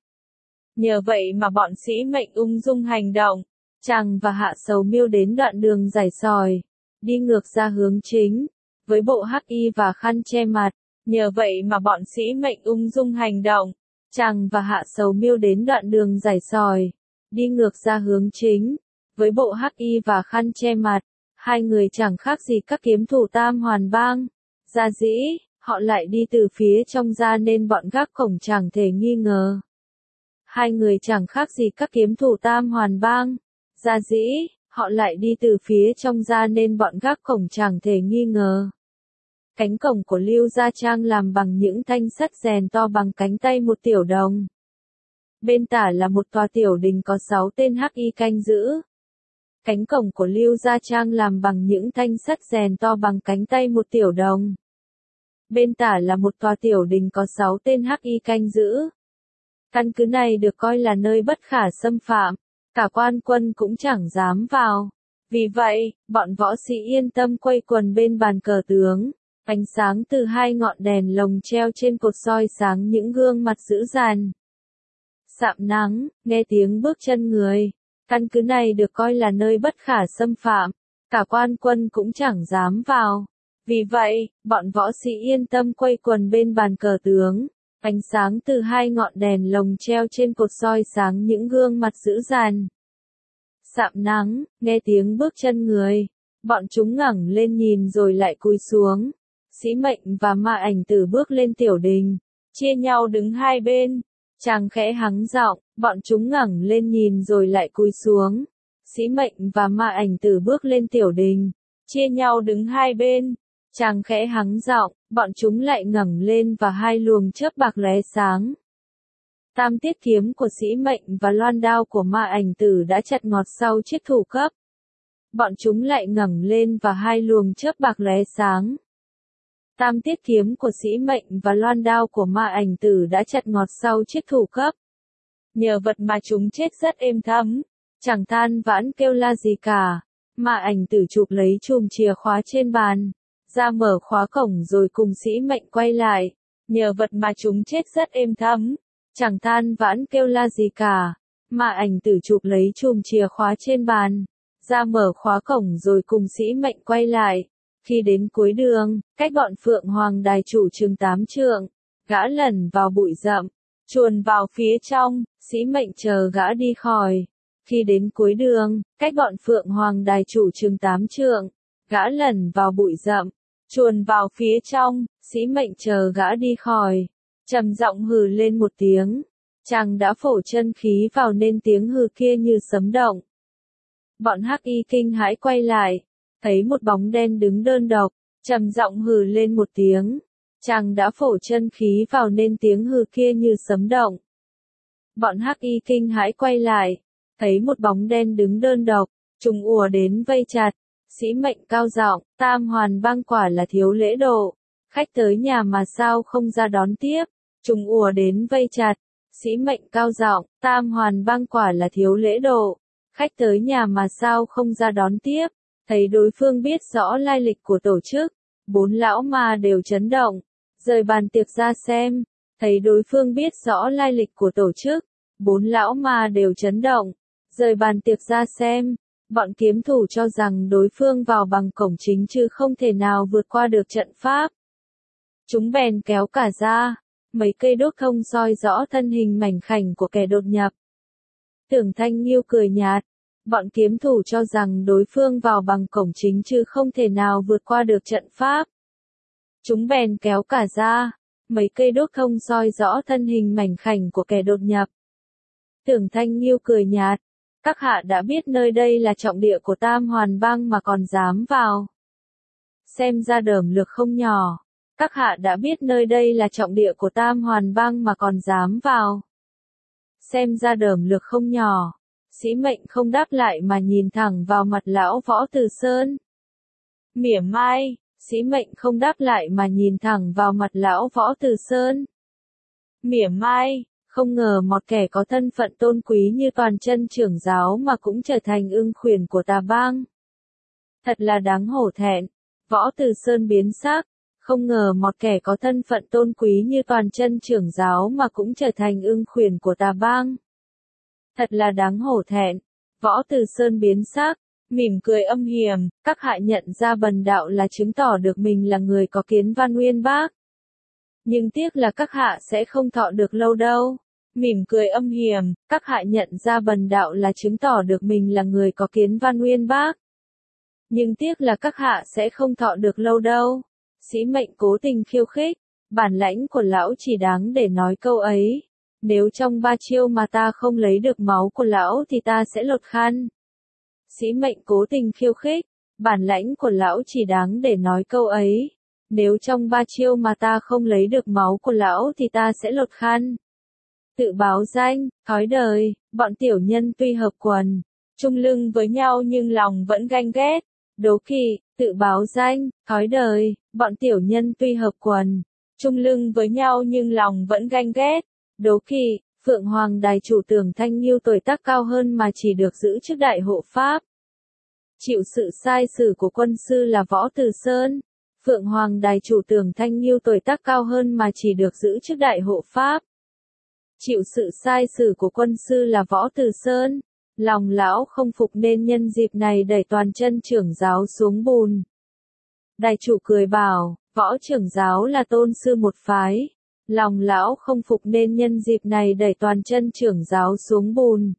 Nhờ vậy mà bọn sĩ mệnh ung dung hành động. Chàng và Hạ Sầu Miêu đến đoạn đường dải sỏi, đi ngược ra hướng chính, với bộ hắc y và khăn che mặt. Nhờ vậy mà bọn sĩ mệnh ung dung hành động. Chàng và Hạ Sầu Miêu đến đoạn đường dải sỏi, đi ngược ra hướng chính, với bộ hắc y và khăn che mặt. Hai người chẳng khác gì các kiếm thủ Tam Hoàn Bang. Gia dĩ, họ lại đi từ phía trong ra nên bọn gác cổng chẳng thể nghi ngờ. Hai người chẳng khác gì các kiếm thủ Tam Hoàn Bang. Gia dĩ, họ lại đi từ phía trong ra nên bọn gác cổng chẳng thể nghi ngờ. Cánh cổng của Lưu Gia Trang làm bằng những thanh sắt rèn to bằng cánh tay một tiểu đồng. Bên tả là một tòa tiểu đình có sáu tên hắc y canh giữ. Cánh cổng của Lưu Gia Trang làm bằng những thanh sắt rèn to bằng cánh tay một tiểu đồng. Bên tả là một tòa tiểu đình có sáu tên hắc y canh giữ. Căn cứ này được coi là nơi bất khả xâm phạm, cả quan quân cũng chẳng dám vào. Vì vậy, bọn võ sĩ yên tâm quây quần bên bàn cờ tướng. Ánh sáng từ hai ngọn đèn lồng treo trên cột soi sáng những gương mặt dữ dằn. Sạm nắng, nghe tiếng bước chân người. Căn cứ này được coi là nơi bất khả xâm phạm, cả quan quân cũng chẳng dám vào. Vì vậy, bọn võ sĩ yên tâm quây quần bên bàn cờ tướng. Ánh sáng từ hai ngọn đèn lồng treo trên cột soi sáng những gương mặt dữ dằn. Sạm nắng, nghe tiếng bước chân người. Bọn chúng ngẩng lên nhìn rồi lại cúi xuống. Sĩ Mệnh và Ma Ảnh Tử bước lên tiểu đình, chia nhau đứng hai bên. Chàng khẽ hắng giọng, bọn chúng ngẩng lên nhìn rồi lại cúi xuống. Sĩ Mệnh và Ma Ảnh Tử bước lên tiểu đình, chia nhau đứng hai bên. Chàng khẽ hắng giọng, bọn chúng lại ngẩng lên và hai luồng chớp bạc lóe sáng. Tam tiết kiếm của Sĩ Mệnh và loan đao của Ma Ảnh Tử đã chặt ngọt sau chiếc thủ cấp. Bọn chúng lại ngẩng lên và hai luồng chớp bạc lóe sáng. Tam tiết kiếm của Sĩ Mệnh và loan đao của Ma Ảnh Tử đã chặt ngọt sau chiếc thủ cấp. nhờ vật mà chúng chết rất êm thấm, chẳng than vãn kêu la gì cả, mà ảnh tử chụp lấy chùm chìa khóa trên bàn, ra mở khóa cổng rồi cùng Sĩ Mệnh quay lại, nhờ vật mà chúng chết rất êm thấm, chẳng than vãn kêu la gì cả, mà ảnh tử chụp lấy chùm chìa khóa trên bàn, ra mở khóa cổng rồi cùng Sĩ Mệnh quay lại. Khi đến cuối đường, cách bọn Phượng Hoàng Đài chủ chừng tám trượng, gã lẩn vào bụi rậm, chuồn vào phía trong, Sĩ Mệnh chờ gã đi khỏi. Khi đến cuối đường, cách bọn Phượng Hoàng Đài chủ chừng tám trượng, gã lẩn vào bụi rậm, chuồn vào phía trong, Sĩ Mệnh chờ gã đi khỏi. Trầm giọng hừ lên một tiếng, chàng đã phổ chân khí vào nên tiếng hừ kia như sấm động. Bọn Hắc Y kinh hãi quay lại, thấy một bóng đen đứng đơn độc, trầm giọng hừ lên một tiếng, chàng đã phổ chân khí vào nên tiếng hừ kia như sấm động. Bọn Hắc Y kinh hãi quay lại, thấy một bóng đen đứng đơn độc, trùng ùa đến vây chặt. Sĩ Mệnh cao giọng, Tam Hoàn bang quả là thiếu lễ độ, khách tới nhà mà sao không ra đón tiếp, trùng ùa đến vây chặt. Sĩ Mệnh cao giọng, Tam Hoàn bang quả là thiếu lễ độ, khách tới nhà mà sao không ra đón tiếp. Thấy đối phương biết rõ lai lịch của tổ chức, bốn lão ma đều chấn động, rời bàn tiệc ra xem. Thấy đối phương biết rõ lai lịch của tổ chức, bốn lão ma đều chấn động, rời bàn tiệc ra xem. Bọn kiếm thủ cho rằng đối phương vào bằng cổng chính chứ không thể nào vượt qua được trận pháp. Chúng bèn kéo cả ra, mấy cây đốt thông soi rõ thân hình mảnh khảnh của kẻ đột nhập. Tưởng Thanh Nghiêu cười nhạt, bọn kiếm thủ cho rằng đối phương vào bằng cổng chính chứ không thể nào vượt qua được trận pháp. Chúng bèn kéo cả ra, mấy cây đốt thông soi rõ thân hình mảnh khảnh của kẻ đột nhập. Tưởng Thanh Nghiêu cười nhạt, các hạ đã biết nơi đây là trọng địa của Tam Hoàn bang mà còn dám vào. Xem ra đởm lực không nhỏ. Các hạ đã biết nơi đây là trọng địa của Tam Hoàn bang mà còn dám vào. Xem ra đởm lực không nhỏ. Sĩ Mệnh không đáp lại mà nhìn thẳng vào mặt lão Võ Từ Sơn. Mỉa mai, Sĩ Mệnh không đáp lại mà nhìn thẳng vào mặt lão Võ Từ Sơn. Mỉa mai, không ngờ một kẻ có thân phận tôn quý như toàn chân trưởng giáo mà cũng trở thành ưng khuyển của tà bang. Thật là đáng hổ thẹn. Võ Từ Sơn biến sắc, không ngờ một kẻ có thân phận tôn quý như toàn chân trưởng giáo mà cũng trở thành ưng khuyển của tà bang. Thật là đáng hổ thẹn. Võ Từ Sơn biến sắc, mỉm cười âm hiểm, các hạ nhận ra bần đạo là chứng tỏ được mình là người có kiến văn uyên bác. Nhưng tiếc là các hạ sẽ không thọ được lâu đâu. Mỉm cười âm hiểm, các hạ nhận ra bần đạo là chứng tỏ được mình là người có kiến văn uyên bác. Nhưng tiếc là các hạ sẽ không thọ được lâu đâu. Sĩ Mệnh cố tình khiêu khích, bản lãnh của lão chỉ đáng để nói câu ấy. Nếu trong ba chiêu mà ta không lấy được máu của lão thì ta sẽ lột khăn. Sĩ Mệnh cố tình khiêu khích, bản lãnh của lão chỉ đáng để nói câu ấy. Nếu trong ba chiêu mà ta không lấy được máu của lão thì ta sẽ lột khăn. Tự báo danh, thói đời, bọn tiểu nhân tuy hợp quần, chung lưng với nhau nhưng lòng vẫn ganh ghét. Đố kỵ, tự báo danh, thói đời, bọn tiểu nhân tuy hợp quần, chung lưng với nhau nhưng lòng vẫn ganh ghét. Đố kỵ, Phượng Hoàng Đài chủ Tưởng Thanh Nghiêu tuổi tác cao hơn mà chỉ được giữ chức đại hộ pháp. Chịu sự sai sử của quân sư là Võ Từ Sơn. Phượng Hoàng Đài chủ Tưởng Thanh Nghiêu tuổi tác cao hơn mà chỉ được giữ chức đại hộ pháp. Chịu sự sai sử của quân sư là Võ Từ Sơn. Lòng lão không phục nên nhân dịp này đẩy toàn chân trưởng giáo xuống bùn. Đài chủ cười bảo, Võ trưởng giáo là tôn sư một phái. Lòng lão không phục nên nhân dịp này đẩy toàn chân trưởng giáo xuống bùn.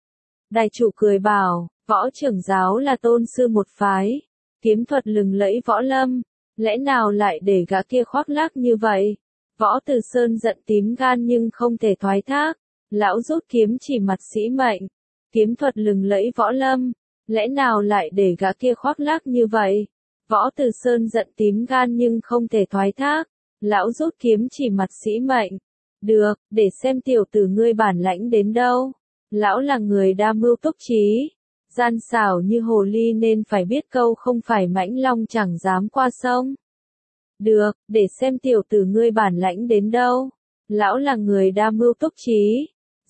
Đài chủ cười bảo, Võ trưởng giáo là tôn sư một phái. Kiếm thuật lừng lẫy võ lâm. Lẽ nào lại để gã kia khoác lác như vậy? Võ Từ Sơn giận tím gan nhưng không thể thoái thác. Lão rút kiếm chỉ mặt Sĩ Mệnh. Kiếm thuật lừng lẫy võ lâm. Lẽ nào lại để gã kia khoác lác như vậy? Võ Từ Sơn giận tím gan nhưng không thể thoái thác. Lão rút kiếm chỉ mặt Sĩ Mệnh. Được, để xem tiểu tử ngươi bản lãnh đến đâu. Lão là người đa mưu túc trí. Gian xảo như hồ ly nên phải biết câu không phải mãnh long chẳng dám qua sông. Được, để xem tiểu tử ngươi bản lãnh đến đâu. Lão là người đa mưu túc trí.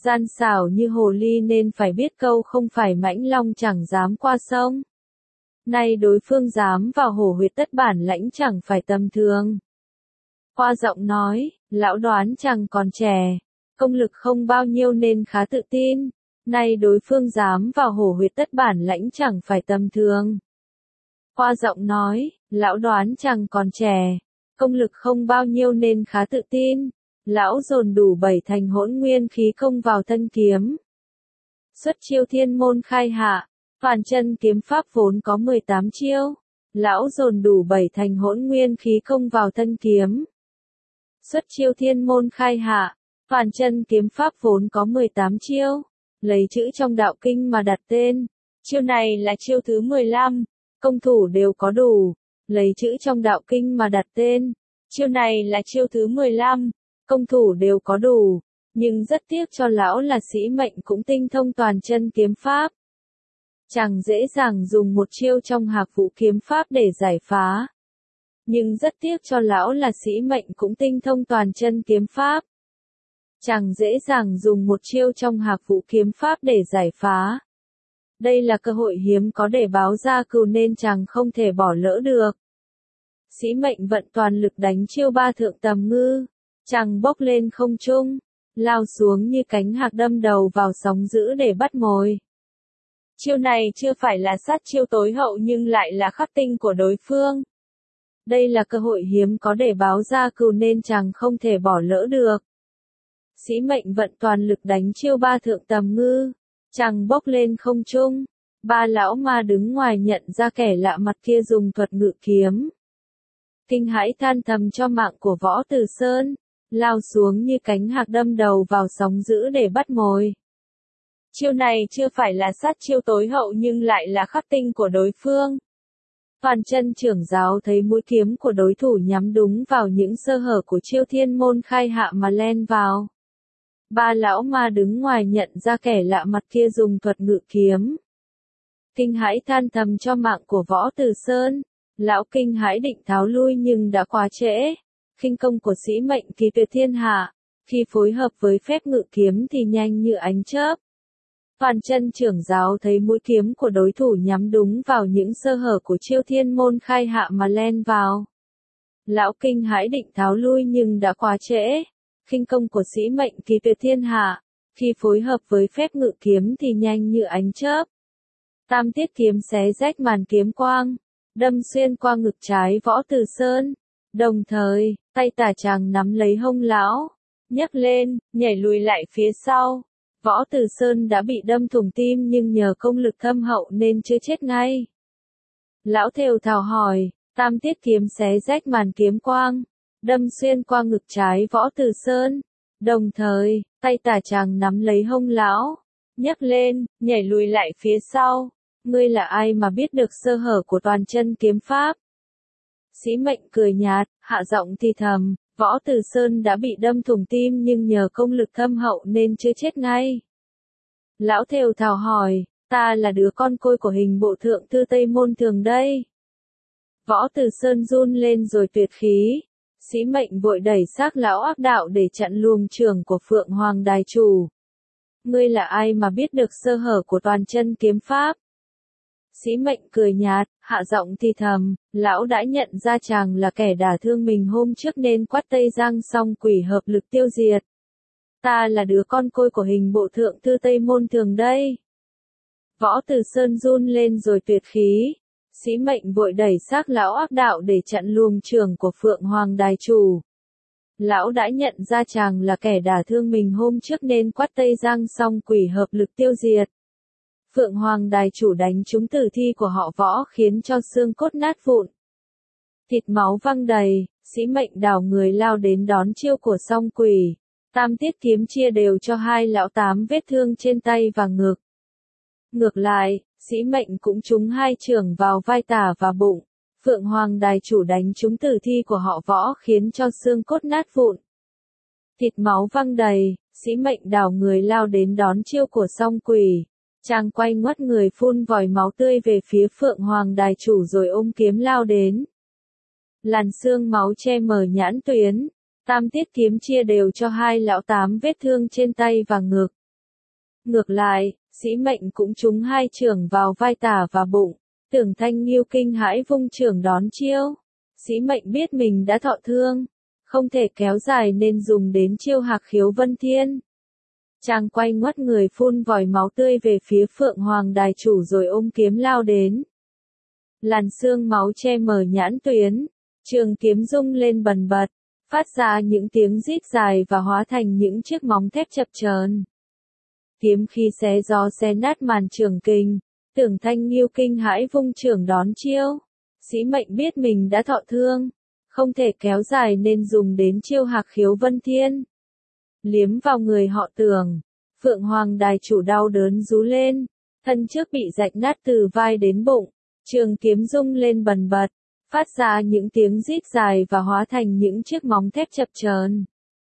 Gian xảo như hồ ly nên phải biết câu không phải mãnh long chẳng dám qua sông. Nay đối phương dám vào hổ huyệt tất bản lãnh chẳng phải tầm thường. Qua giọng nói, lão đoán chàng còn trẻ, công lực không bao nhiêu nên khá tự tin. Nay đối phương dám vào hổ huyệt tất bản lãnh chẳng phải tầm thường. Qua giọng nói, lão đoán chàng còn trẻ, công lực không bao nhiêu nên khá tự tin. Lão dồn đủ bảy thành hỗn nguyên khí công vào thân kiếm. Xuất chiêu thiên môn khai hạ, toàn chân kiếm pháp vốn có mười tám chiêu. Lão dồn đủ bảy thành hỗn nguyên khí công vào thân kiếm. Xuất chiêu thiên môn khai hạ, toàn chân kiếm pháp vốn có mười tám chiêu. Lấy chữ trong đạo kinh mà đặt tên. Chiêu này là chiêu thứ mười lăm, công thủ đều có đủ. Lấy chữ trong đạo kinh mà đặt tên. Chiêu này là chiêu thứ mười lăm, công thủ đều có đủ. Nhưng rất tiếc cho lão là sĩ mệnh cũng tinh thông toàn chân kiếm pháp. Chẳng dễ dàng dùng một chiêu trong hạc vũ kiếm pháp để giải phá. Nhưng rất tiếc cho lão là sĩ mệnh cũng tinh thông toàn chân kiếm pháp. Chẳng dễ dàng dùng một chiêu trong hạc vũ kiếm pháp để giải phá. Đây là cơ hội hiếm có để báo gia cừu nên chàng không thể bỏ lỡ được. Sĩ mệnh vận toàn lực đánh chiêu ba thượng tầm ngư. Chàng bốc lên không trung, lao xuống như cánh hạc đâm đầu vào sóng dữ để bắt mồi. Chiêu này chưa phải là sát chiêu tối hậu nhưng lại là khắc tinh của đối phương. Đây là cơ hội hiếm có để báo gia cừu nên chàng không thể bỏ lỡ được. Sĩ mệnh vận toàn lực đánh chiêu ba thượng tầm ngư. Chàng bốc lên không trung. Ba lão ma đứng ngoài nhận ra kẻ lạ mặt kia dùng thuật ngự kiếm. Kinh hãi than thầm cho mạng của Võ Từ Sơn. Lao xuống như cánh hạc đâm đầu vào sóng dữ để bắt mồi. Chiêu này chưa phải là sát chiêu tối hậu nhưng lại là khắc tinh của đối phương. Toàn chân trưởng giáo thấy mũi kiếm của đối thủ nhắm đúng vào những sơ hở của chiêu thiên môn khai hạ mà len vào. Ba lão ma đứng ngoài nhận ra kẻ lạ mặt kia dùng thuật ngự kiếm. Kinh hãi than thầm cho mạng của Võ Từ Sơn. Lão kinh hãi định tháo lui nhưng đã quá trễ. Khinh công của sĩ mệnh kỳ tuyệt thiên hạ. Khi phối hợp với phép ngự kiếm thì nhanh như ánh chớp. Toàn chân trưởng giáo thấy mũi kiếm của đối thủ nhắm đúng vào những sơ hở của chiêu thiên môn khai hạ mà len vào. Lão kinh hãi định tháo lui nhưng đã quá trễ. Khinh công của sĩ mệnh kỳ tuyệt thiên hạ. Khi phối hợp với phép ngự kiếm thì nhanh như ánh chớp. Tam tiết kiếm xé rách màn kiếm quang. Đâm xuyên qua ngực trái Võ Từ Sơn. Đồng thời, tay tả chàng nắm lấy hông lão. Nhấc lên, nhảy lùi lại phía sau. Võ Từ Sơn đã bị đâm thủng tim nhưng nhờ công lực thâm hậu nên chưa chết ngay. Lão thều thào hỏi, tam tiết kiếm xé rách màn kiếm quang. Đâm xuyên qua ngực trái Võ Từ Sơn. Đồng thời, tay tả chàng nắm lấy hông lão. Nhấc lên, nhảy lùi lại phía sau. Ngươi là ai mà biết được sơ hở của toàn chân kiếm pháp? Sĩ mệnh cười nhạt, hạ giọng thì thầm, Võ Từ Sơn đã bị đâm thủng tim nhưng nhờ công lực thâm hậu nên chưa chết ngay. Lão thều thào hỏi, ta là đứa con côi của hình bộ thượng thư Tây Môn Thường đây. Võ Từ Sơn run lên rồi tuyệt khí. Sĩ mệnh vội đẩy xác lão ác đạo để chặn luồng trường của Phượng Hoàng Đài Chủ. Ngươi là ai mà biết được sơ hở của toàn chân kiếm pháp? Sĩ mệnh cười nhạt, hạ giọng thì thầm, lão đã nhận ra chàng là kẻ đả thương mình hôm trước nên quát Tây Giang xong quỷ hợp lực tiêu diệt. Ta là đứa con côi của hình bộ thượng thư Tây Môn Thường đây. Võ Từ Sơn run lên rồi tuyệt khí. Sĩ mệnh vội đẩy xác lão ác đạo để chặn luồng trường của Phượng Hoàng Đài Chủ. Lão đã nhận ra chàng là kẻ đả thương mình hôm trước nên quát Tây Giang xong quỷ hợp lực tiêu diệt. Phượng Hoàng Đài Chủ đánh trúng tử thi của họ Võ khiến cho xương cốt nát vụn. Thịt máu văng đầy, sĩ mệnh đảo người lao đến đón chiêu của song quỷ. Tam tiết kiếm chia đều cho hai lão tám vết thương trên tay và ngực. Ngược lại, sĩ mệnh cũng trúng hai chưởng vào vai tả và bụng. Phượng Hoàng Đài Chủ đánh trúng tử thi của họ Võ khiến cho xương cốt nát vụn. Thịt máu văng đầy, sĩ mệnh đảo người lao đến đón chiêu của song quỷ. Chàng quay ngoắt người phun vòi máu tươi về phía Phượng Hoàng Đài Chủ rồi ôm kiếm lao đến. Làn xương máu che mờ nhãn tuyến. Tam tiết kiếm chia đều cho hai lão tám vết thương trên tay và ngực. Ngược lại, sĩ mệnh cũng trúng hai chưởng vào vai tả và bụng. Tưởng Thanh Nghiêu kinh hãi vung chưởng đón chiêu. Sĩ mệnh biết mình đã thọ thương, không thể kéo dài nên dùng đến chiêu Hạc Khiếu Vân Thiên. Chàng quay ngoắt người phun vòi máu tươi về phía Phượng Hoàng Đài chủ rồi ôm kiếm lao đến. Làn sương máu che mờ nhãn tuyến, trường kiếm rung lên bần bật, phát ra những tiếng rít dài và hóa thành những chiếc móng thép chập chờn. Kiếm khí xé gió xé nát màn trường kình, Tưởng Thanh Nghiêu kinh hãi vung chưởng đón chiêu. Sĩ mệnh biết mình đã thọ thương, không thể kéo dài nên dùng đến chiêu Hạc Khiếu Vân Thiên. Liếm vào người họ Tưởng, Phượng Hoàng Đài chủ đau đớn rú lên, thân trước bị rạch nát từ vai đến bụng, trường kiếm rung lên bần bật, phát ra những tiếng rít dài và hóa thành những chiếc móng thép chập chờn.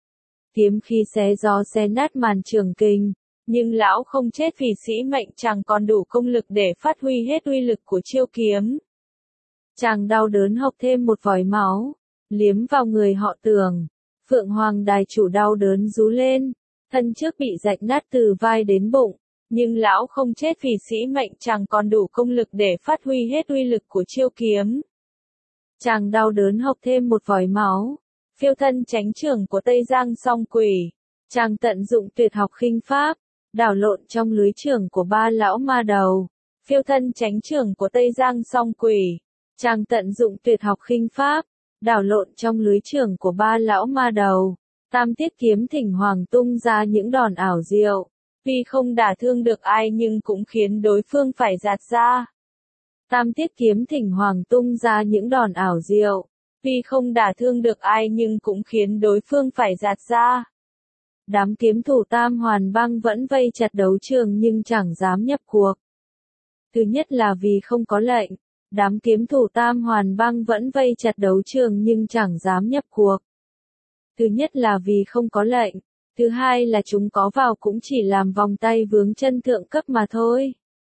Kiếm khí xé gió xé nát màn trường kình, nhưng lão không chết vì sĩ mệnh chàng còn đủ công lực để phát huy hết uy lực của chiêu kiếm. Chàng đau đớn hộc thêm một vòi máu, liếm vào người họ Tưởng. Phượng Hoàng Đài chủ đau đớn rú lên, thân trước bị rạch nát từ vai đến bụng, nhưng lão không chết vì sĩ mệnh chàng còn đủ công lực để phát huy hết uy lực của chiêu kiếm. Chàng đau đớn hộc thêm một vòi máu, phiêu thân tránh chưởng của Tây Giang Song Quỷ. Chàng tận dụng tuyệt học khinh pháp, đảo lộn trong lưới chưởng của ba lão ma đầu, phiêu thân tránh chưởng của Tây Giang Song Quỷ. Chàng tận dụng tuyệt học khinh pháp, đảo lộn trong lưới chưởng của ba lão ma đầu, tam tiết kiếm thỉnh hoàng tung ra những đòn ảo diệu, tuy không đả thương được ai nhưng cũng khiến đối phương phải giạt ra. Tam tiết kiếm thỉnh hoàng tung ra những đòn ảo diệu, tuy không đả thương được ai nhưng cũng khiến đối phương phải giạt ra. Đám kiếm thủ Tam Hoàn Bang vẫn vây chặt đấu trường nhưng chẳng dám nhập cuộc. Thứ nhất là vì không có lệnh. Đám kiếm thủ Tam Hoàn Bang vẫn vây chặt đấu trường nhưng chẳng dám nhập cuộc. Thứ nhất là vì không có lệnh. Thứ hai là chúng có vào cũng chỉ làm vòng tay vướng chân thượng cấp mà thôi.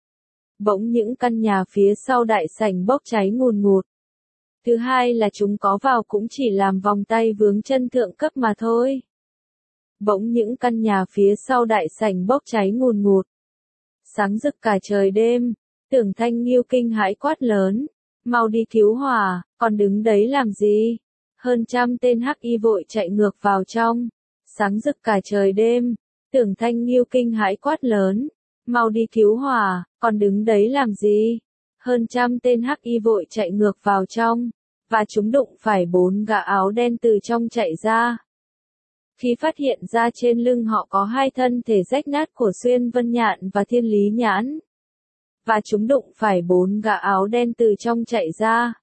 Bỗng những căn nhà phía sau đại sảnh bốc cháy ngùn ngụt. Thứ hai là chúng có vào cũng chỉ làm vòng tay vướng chân thượng cấp mà thôi. Bỗng những căn nhà phía sau đại sảnh bốc cháy ngùn ngụt. Sáng rực cả trời đêm. Tưởng Thanh Nghiêu kinh hãi quát lớn, mau đi cứu hỏa, còn đứng đấy làm gì? Hơn trăm tên hắc y vội chạy ngược vào trong. Sáng rực cả trời đêm, Tưởng Thanh Nghiêu kinh hãi quát lớn, mau đi cứu hỏa, còn đứng đấy làm gì? Hơn trăm tên hắc y vội chạy ngược vào trong, và chúng đụng phải bốn gã áo đen từ trong chạy ra. Khi phát hiện ra trên lưng họ có hai thân thể rách nát của Xuyên Vân Nhạn và Thiên Lý Nhãn. Và chúng đụng phải bốn gã áo đen từ trong chạy ra.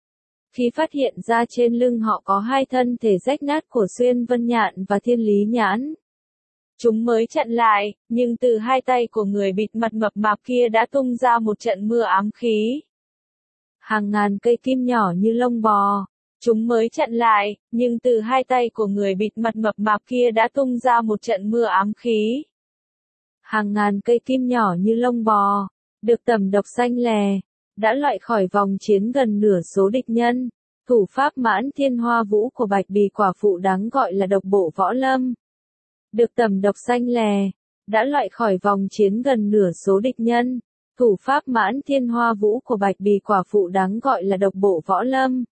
Khi phát hiện ra trên lưng họ có hai thân thể rách nát của Xuyên Vân Nhạn và Thiên Lý Nhãn. Chúng mới chặn lại, nhưng từ hai tay của người bịt mặt mập mạp kia đã tung ra một trận mưa ám khí. Hàng ngàn cây kim nhỏ như lông bò. Chúng mới chặn lại, nhưng từ hai tay của người bịt mặt mập mạp kia đã tung ra một trận mưa ám khí. Hàng ngàn cây kim nhỏ như lông bò, được tẩm độc xanh lè, đã loại khỏi vòng chiến gần nửa số địch nhân. Thủ pháp Mãn Thiên Hoa Vũ của Bạch Bì quả phụ đáng gọi là độc bộ võ lâm. Được tẩm độc xanh lè, đã loại khỏi vòng chiến gần nửa số địch nhân. Thủ pháp Mãn Thiên Hoa Vũ của Bạch Bì quả phụ đáng gọi là độc bộ võ lâm.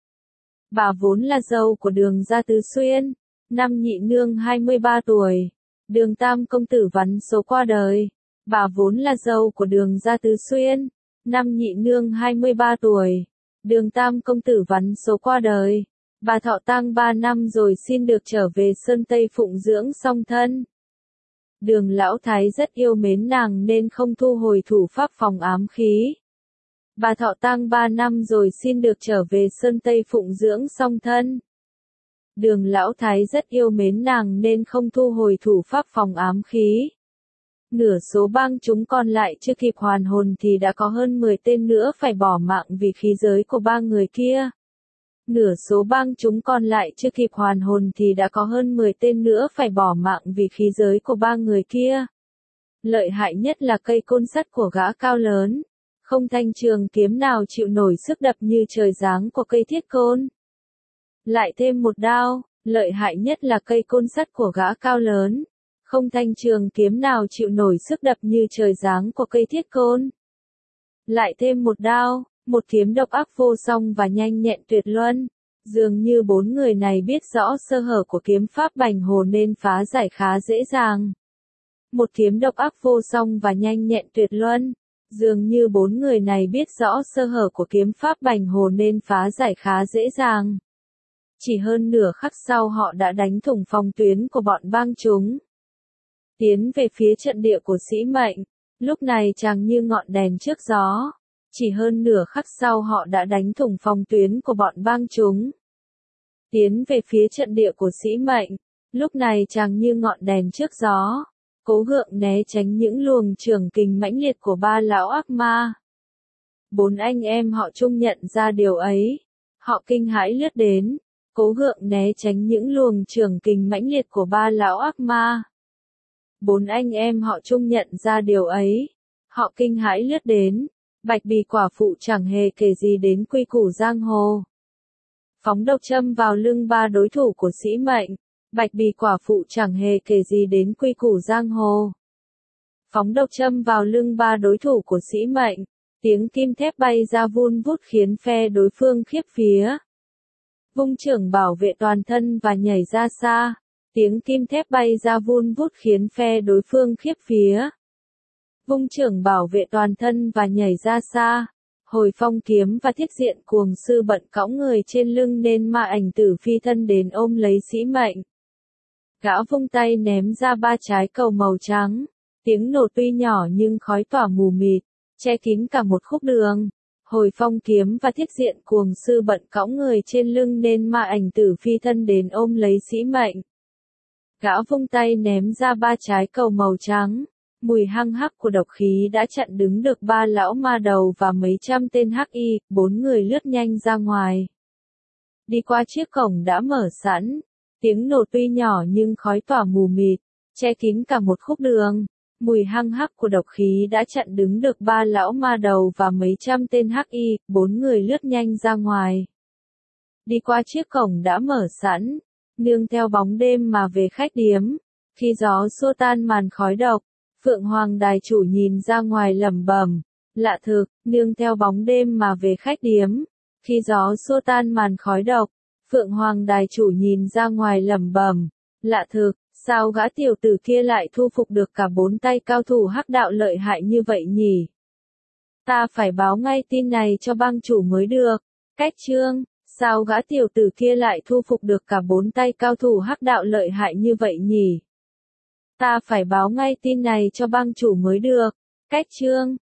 Bà vốn là dâu của Đường gia Tứ Xuyên, năm nhị nương hai mươi ba tuổi. Đường Tam công tử Vắn số qua đời. Bà vốn là dâu của Đường gia Tứ Xuyên, năm nhị nương hai mươi ba tuổi. Đường Tam công tử Vắn số qua đời. Bà thọ tang ba năm rồi xin được trở về Sơn Tây phụng dưỡng song thân. Đường Lão Thái rất yêu mến nàng nên không thu hồi thủ pháp phòng ám khí. Bà thọ tang ba năm rồi xin được trở về Sơn Tây phụng dưỡng song thân. Đường Lão Thái rất yêu mến nàng nên không thu hồi thủ pháp phòng ám khí. Nửa số bang chúng còn lại chưa kịp hoàn hồn thì đã có hơn mười tên nữa phải bỏ mạng vì khí giới của ba người kia. Nửa số bang chúng còn lại chưa kịp hoàn hồn thì đã có hơn mười tên nữa phải bỏ mạng vì khí giới của ba người kia. Lợi hại nhất là cây côn sắt của gã cao lớn. Không thanh trường kiếm nào chịu nổi sức đập như trời giáng của cây thiết côn. Lại thêm một đao, lợi hại nhất là cây côn sắt của gã cao lớn. Không thanh trường kiếm nào chịu nổi sức đập như trời giáng của cây thiết côn. Lại thêm một đao, một kiếm độc ác vô song và nhanh nhẹn tuyệt luân. Dường như bốn người này biết rõ sơ hở của kiếm pháp bành hồ nên phá giải khá dễ dàng. Một kiếm độc ác vô song và nhanh nhẹn tuyệt luân. Dường như bốn người này biết rõ sơ hở của kiếm pháp bành hồ nên phá giải khá dễ dàng. Chỉ hơn nửa khắc sau họ đã đánh thủng phòng tuyến của bọn bang chúng. Tiến về phía trận địa của sĩ mệnh, lúc này chàng như ngọn đèn trước gió. Chỉ hơn nửa khắc sau họ đã đánh thủng phòng tuyến của bọn bang chúng. Tiến về phía trận địa của sĩ mệnh, lúc này chàng như ngọn đèn trước gió. Cố gượng né tránh những luồng trường kình mãnh liệt của ba lão ác ma. Bốn anh em họ chung nhận ra điều ấy. Họ kinh hãi lướt đến, cố gượng né tránh những luồng trường kình mãnh liệt của ba lão ác ma. Bốn anh em họ chung nhận ra điều ấy. Họ kinh hãi lướt đến, bạch bì quả phụ chẳng hề kể gì đến quy củ giang hồ. Phóng độc châm vào lưng ba đối thủ của sĩ mệnh. Bạch bì quả phụ chẳng hề kể gì đến quy củ giang hồ. Phóng độc châm vào lưng ba đối thủ của sĩ mệnh. Tiếng kim thép bay ra vun vút khiến phe đối phương khiếp vía. Vung chưởng bảo vệ toàn thân và nhảy ra xa. Tiếng kim thép bay ra vun vút khiến phe đối phương khiếp vía. Vung chưởng bảo vệ toàn thân và nhảy ra xa. Hồi phong kiếm và thiết diện cuồng sư bận cõng người trên lưng nên ma ảnh tử phi thân đến ôm lấy sĩ mệnh. Gã vung tay ném ra ba trái cầu màu trắng. Tiếng nổ tuy nhỏ nhưng khói tỏa mù mịt, che kín cả một khúc đường. Hồi phong kiếm và thiết diện cuồng sư bận cõng người trên lưng nên ma ảnh tử phi thân đến ôm lấy sĩ mệnh. Gã vung tay ném ra ba trái cầu màu trắng. Mùi hăng hắc của độc khí đã chặn đứng được ba lão ma đầu và mấy trăm tên hắc y, bốn người lướt nhanh ra ngoài. Đi qua chiếc cổng đã mở sẵn. Tiếng nổ tuy nhỏ nhưng khói tỏa mù mịt, che kín cả một khúc đường. Mùi hăng hắc của độc khí đã chặn đứng được ba lão ma đầu và mấy trăm tên hắc y, bốn người lướt nhanh ra ngoài. Đi qua chiếc cổng đã mở sẵn, nương theo bóng đêm mà về khách điếm. Khi gió xua tan màn khói độc, Phượng Hoàng đài chủ nhìn ra ngoài lẩm bẩm, lạ thực, nương theo bóng đêm mà về khách điếm. Khi gió xua tan màn khói độc, Phượng Hoàng đài chủ nhìn ra ngoài lẩm bẩm, lạ thực, sao gã tiểu tử kia lại thu phục được cả bốn tay cao thủ hắc đạo lợi hại như vậy nhỉ? Ta phải báo ngay tin này cho bang chủ mới được. Cách chương, sao gã tiểu tử kia lại thu phục được cả bốn tay cao thủ hắc đạo lợi hại như vậy nhỉ? Ta phải báo ngay tin này cho bang chủ mới được. Cách chương,